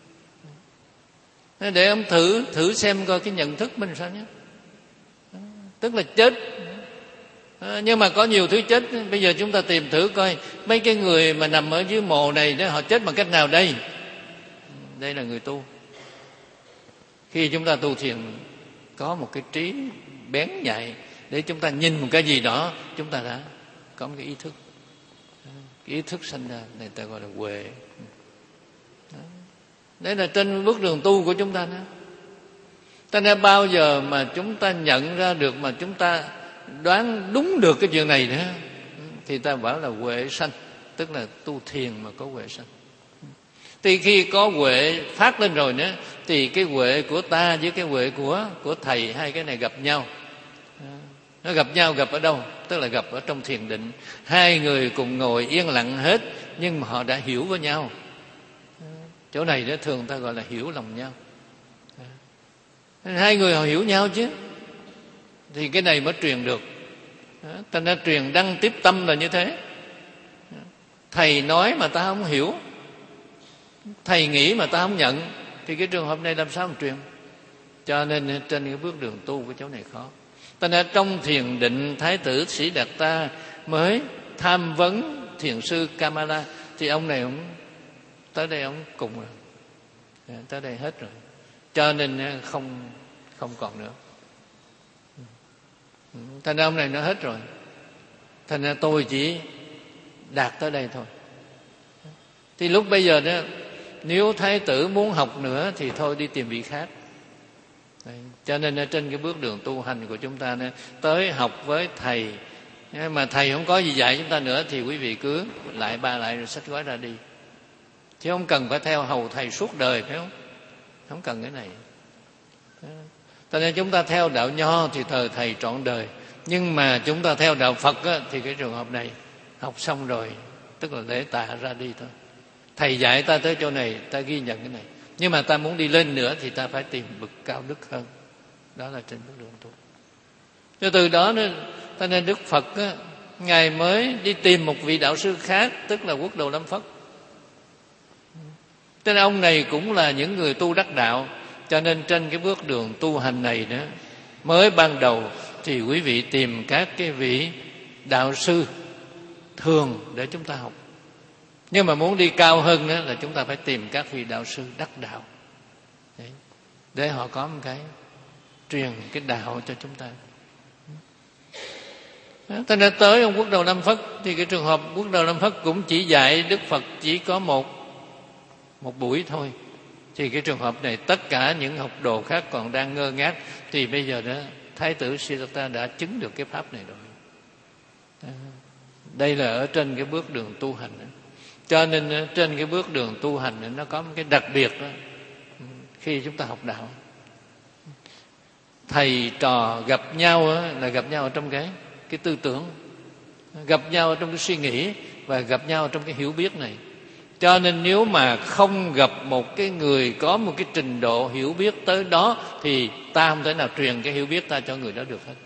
Để ông thử thử xem coi cái nhận thức mình sao nhé. Tức là chết, nhưng mà có nhiều thứ chết. Bây giờ chúng ta tìm thử coi mấy cái người mà nằm ở dưới mồ này đó, họ chết bằng cách nào đây? Đây là người tu. Khi chúng ta tu thiền có một cái trí bén nhạy để chúng ta nhìn một cái gì đó, chúng ta đã có một cái ý thức. Cái ý thức sanh ra này ta gọi là huệ. Đấy là trên bước đường tu của chúng ta đó. Ta nên bao giờ mà chúng ta nhận ra được, mà chúng ta đoán đúng được cái chuyện này nữa, thì ta bảo là huệ sanh, tức là tu thiền mà có huệ sanh. Thì khi có huệ phát lên rồi nữa, thì cái huệ của ta với cái huệ của của thầy, hai cái này gặp nhau. Nó gặp nhau gặp ở đâu? Tức là gặp ở trong thiền định. Hai người cùng ngồi yên lặng hết, nhưng mà họ đã hiểu với nhau. Chỗ này đó thường ta gọi là hiểu lòng nhau. Hai người họ hiểu nhau chứ, thì cái này mới truyền được. Ta đã truyền đăng tiếp tâm là như thế. Thầy nói mà ta không hiểu, thầy nghĩ mà ta không nhận, thì cái trường hợp này làm sao mà truyền? Cho nên trên cái bước đường tu cái chỗ này khó. Ta nên trong thiền định, Thái tử Sĩ Đạt Ta mới tham vấn thiền sư Kamala, thì ông này ông tới đây ông cùng rồi, tới đây hết rồi, cho nên không không còn nữa. Thành ra ông này nó hết rồi, thành ra tôi chỉ đạt tới đây thôi. Thì lúc bây giờ đó, nếu Thái tử muốn học nữa thì thôi đi tìm vị khác. Đấy. Cho nên trên cái bước đường tu hành của chúng ta đó, tới học với thầy, mà thầy không có gì dạy chúng ta nữa thì quý vị cứ lại ba lại rồi xách gói ra đi, chứ không cần phải theo hầu thầy suốt đời, phải không? Không cần cái này. Cho nên chúng ta theo đạo Nho thì thờ thầy trọn đời, nhưng mà chúng ta theo đạo Phật á, thì cái trường hợp này học xong rồi, tức là lễ tạ ra đi thôi. Thầy dạy ta tới chỗ này, ta ghi nhận cái này, nhưng mà ta muốn đi lên nữa thì ta phải tìm bậc cao đức hơn. Đó là trên bước đường tu. Cho từ đó nên ta nên Đức Phật á, Ngài mới đi tìm một vị đạo sư khác, tức là Quốc Đồ Lâm Phất. Cho nên ông này cũng là những người tu đắc đạo. Cho nên trên cái bước đường tu hành này nữa, mới ban đầu thì quý vị tìm các cái vị đạo sư thường để chúng ta học. Nhưng mà muốn đi cao hơn đó là chúng ta phải tìm các vị đạo sư đắc đạo. Đấy. Để họ có một cái truyền cái đạo cho chúng ta. Thế nên tới ông Quốc Đồ Lâm Phất, thì cái trường hợp Quốc Đồ Lâm Phất cũng chỉ dạy Đức Phật chỉ có một một buổi thôi. Thì cái trường hợp này tất cả những học đồ khác còn đang ngơ ngác, thì bây giờ đó Thái tử Siddhartha đã chứng được cái pháp này rồi. Đây là ở trên cái bước đường tu hành đó. Cho nên trên cái bước đường tu hành nó có một cái đặc biệt đó. Khi chúng ta học đạo, thầy trò gặp nhau là gặp nhau ở trong cái cái tư tưởng, gặp nhau ở trong cái suy nghĩ, và gặp nhau ở trong cái hiểu biết này. Cho nên nếu mà không gặp một cái người có một cái trình độ hiểu biết tới đó, thì ta không thể nào truyền cái hiểu biết ta cho người đó được hết.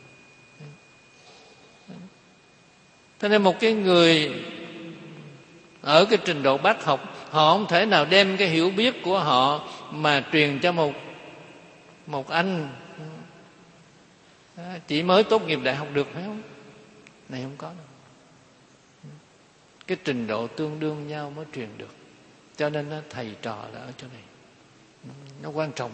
Cho nên một cái người ở cái trình độ bác học, họ không thể nào đem cái hiểu biết của họ mà truyền cho một một anh chỉ mới tốt nghiệp đại học được, phải không? Này không có đâu. Cái trình độ tương đương nhau mới truyền được. Cho nên thầy trò là ở chỗ này, nó quan trọng.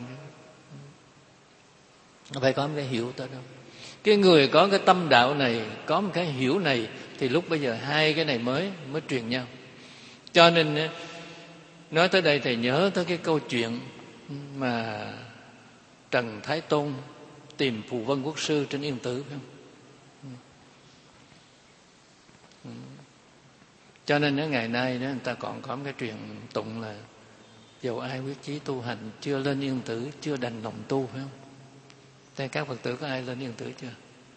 Nó phải có một cái hiểu tới đâu. Cái người có cái tâm đạo này, có một cái hiểu này, thì lúc bây giờ hai cái này mới mới truyền nhau. Cho nên nói tới đây thầy nhớ tới cái câu chuyện mà Trần Thái Tôn tìm Phù Vân Quốc sư trên Yên Tử, phải không? Cho nên đến ngày nay đó, người ta còn có một cái truyền tụng là dầu ai quyết chí tu hành, chưa lên Yên Tử chưa đành lòng tu, phải không? Thế các Phật tử có ai lên Yên Tử chưa?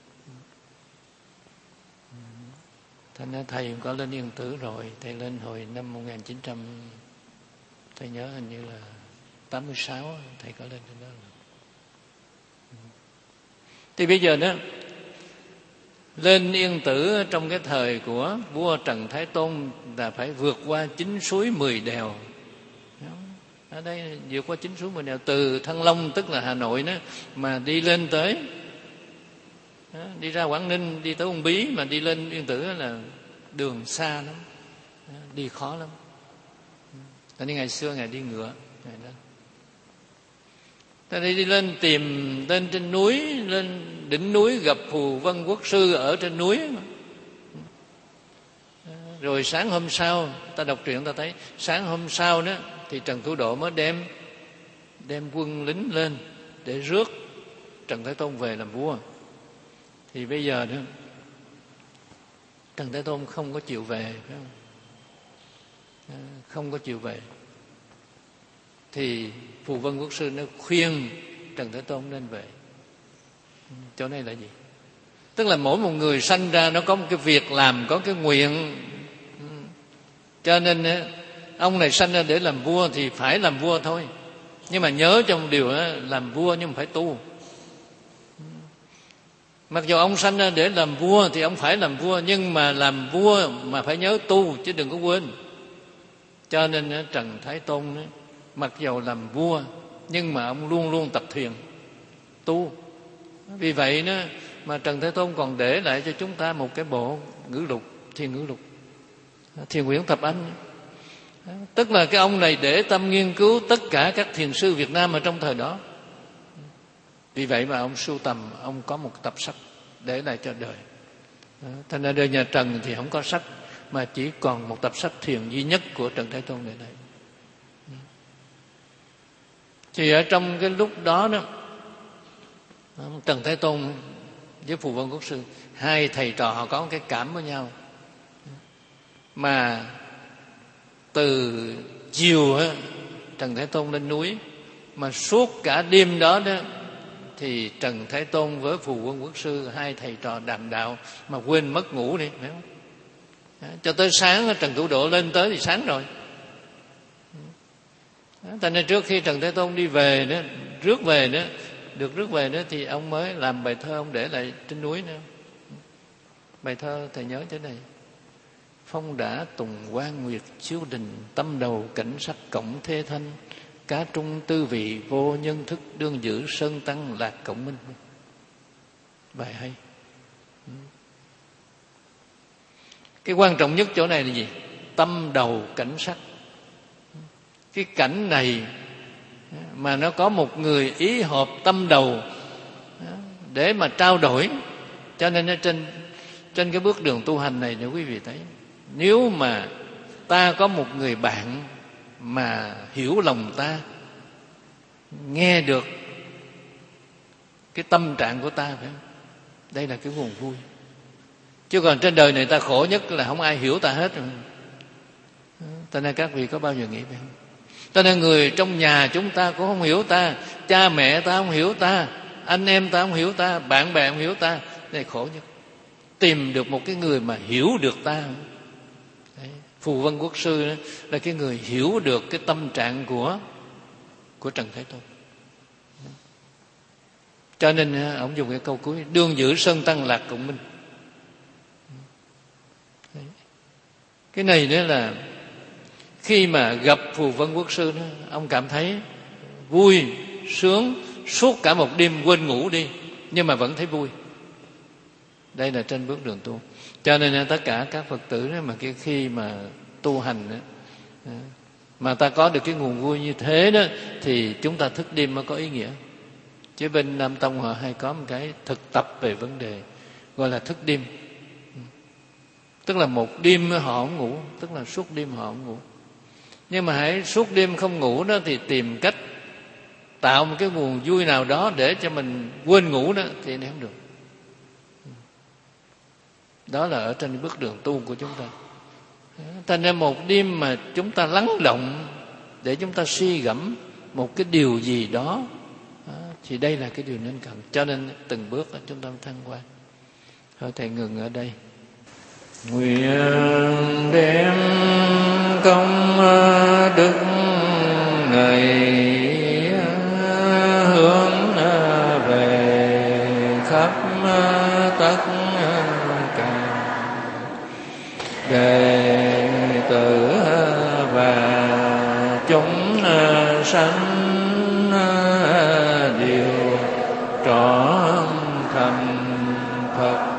Thành ra thầy cũng có lên Yên Tử rồi. Thầy lên hồi năm một nghìn chín trăm, thầy nhớ hình như là tám mươi sáu, thầy có lên trên đó. Thì bây giờ đó, lên Yên Tử trong cái thời của vua Trần Thái Tôn là phải vượt qua chín suối mười đèo. Ở đây vượt qua chín suối mười đèo, từ Thăng Long tức là Hà Nội đó, mà đi lên tới, đi ra Quảng Ninh, đi tới Uông Bí, mà đi lên Yên Tử là đường xa lắm, đi khó lắm. Tại nên ngày xưa Ngài đi ngựa, Ngài đó. Ta đi lên tìm lên trên núi, lên đỉnh núi gặp Phù Vân Quốc sư ở trên núi. Rồi sáng hôm sau, ta đọc truyện ta thấy sáng hôm sau đó thì Trần Thủ Độ mới đem đem quân lính lên để rước Trần Thái Tôn về làm vua. Thì bây giờ đó Trần Thái Tôn không có chịu về, phải không? Không có chịu về. thì Phù Vân Quốc sư nó khuyên Trần Thế Tôn nên về. Chỗ này là gì? Tức là mỗi một người sanh ra nó có một cái việc làm, có cái nguyện. Cho nên ông này sanh ra để làm vua thì phải làm vua thôi. Nhưng mà nhớ trong điều đó, làm vua nhưng mà phải tu. Mặc dù ông sanh ra để làm vua thì ông phải làm vua, nhưng mà làm vua mà phải nhớ tu chứ đừng có quên. Cho nên Trần Thái Tôn mặc dù làm vua nhưng mà ông luôn luôn tập thiền tu. Vì vậy đó mà Trần Thế Tôn còn để lại cho chúng ta một cái bộ ngữ lục, Thiền Ngữ Lục, Thiền Quyển Thập Anh. Tức là cái ông này để tâm nghiên cứu tất cả các thiền sư Việt Nam ở trong thời đó. Vì vậy mà ông sưu tầm, ông có một tập sách để lại cho đời. Thành ra đời nhà Trần thì không có sách, mà chỉ còn một tập sách thiền duy nhất của Trần Thái Tôn để lại. Thì ở trong cái lúc đó đó, Trần Thái Tôn với Phù Vân Quốc sư, hai thầy trò họ có cái cảm với nhau. Mà từ chiều á, Trần Thái Tôn lên núi, mà suốt cả đêm đó đó thì Trần Thái Tôn với Phù Vân Quốc sư, hai thầy trò đàm đạo mà quên mất ngủ đi, phải không? Cho tới sáng Trần Thủ Độ lên tới thì sáng rồi. Cho nên trước khi Trần Thế Tôn đi về đó, rước về đó, được rước về đó thì ông mới làm bài thơ, ông để lại trên núi nữa. Bài thơ thầy nhớ thế này: phong đã tùng quan nguyệt chiếu đình, tâm đầu cảnh sắc cộng thế thanh, cá trung tư vị vô nhân thức, đương giữ sơn tăng lạc cộng minh. Bài hay. Cái quan trọng nhất chỗ này là gì? Tâm đầu cảnh sắc. Cái cảnh này mà nó có một người ý hợp tâm đầu để mà trao đổi. Cho nên ở trên trên cái bước đường tu hành này, nếu quý vị thấy, nếu mà ta có một người bạn mà hiểu lòng ta, nghe được cái tâm trạng của ta, phải không? Đây là cái nguồn vui. Chứ còn trên đời này ta khổ nhất là không ai hiểu ta hết rồi. Cho nên các vị có bao giờ nghĩ vậy không? Cho nên người trong nhà chúng ta cũng không hiểu ta, cha mẹ ta không hiểu ta, anh em ta không hiểu ta, bạn bè không hiểu ta. Đây khổ nhất. Tìm được một cái người mà hiểu được ta. Đấy. Phù Vân Quốc sư là cái người hiểu được cái tâm trạng của của Trần Thái Tôn. Cho nên ông dùng cái câu cuối: đương giữ sơn tăng lạc cộng minh. Đấy. Cái này nữa là khi mà gặp Phù Vân Quốc sư đó, ông cảm thấy vui, sướng, suốt cả một đêm quên ngủ đi, nhưng mà vẫn thấy vui. Đây là trên bước đường tu. Cho nên tất cả các Phật tử đó, mà cái khi mà tu hành đó, mà ta có được cái nguồn vui như thế đó, thì chúng ta thức đêm mới có ý nghĩa. Chứ bên Nam Tông họ hay có một cái thực tập về vấn đề gọi là thức đêm. Tức là một đêm họ không ngủ, tức là suốt đêm họ không ngủ. Nhưng mà hãy suốt đêm không ngủ đó thì tìm cách tạo một cái nguồn vui nào đó để cho mình quên ngủ đó, thì nó không được. Đó là ở trên bước đường tu của chúng ta. Thành ra một đêm mà chúng ta lắng động để chúng ta suy gẫm một cái điều gì đó, thì đây là cái điều nên cần. Cho nên từng bước chúng ta thăng qua. Thôi thầy ngừng ở đây. Nguyện đem công đức này hướng về khắp tất cả đệ tử và chúng sanh đều trọn thành Phật.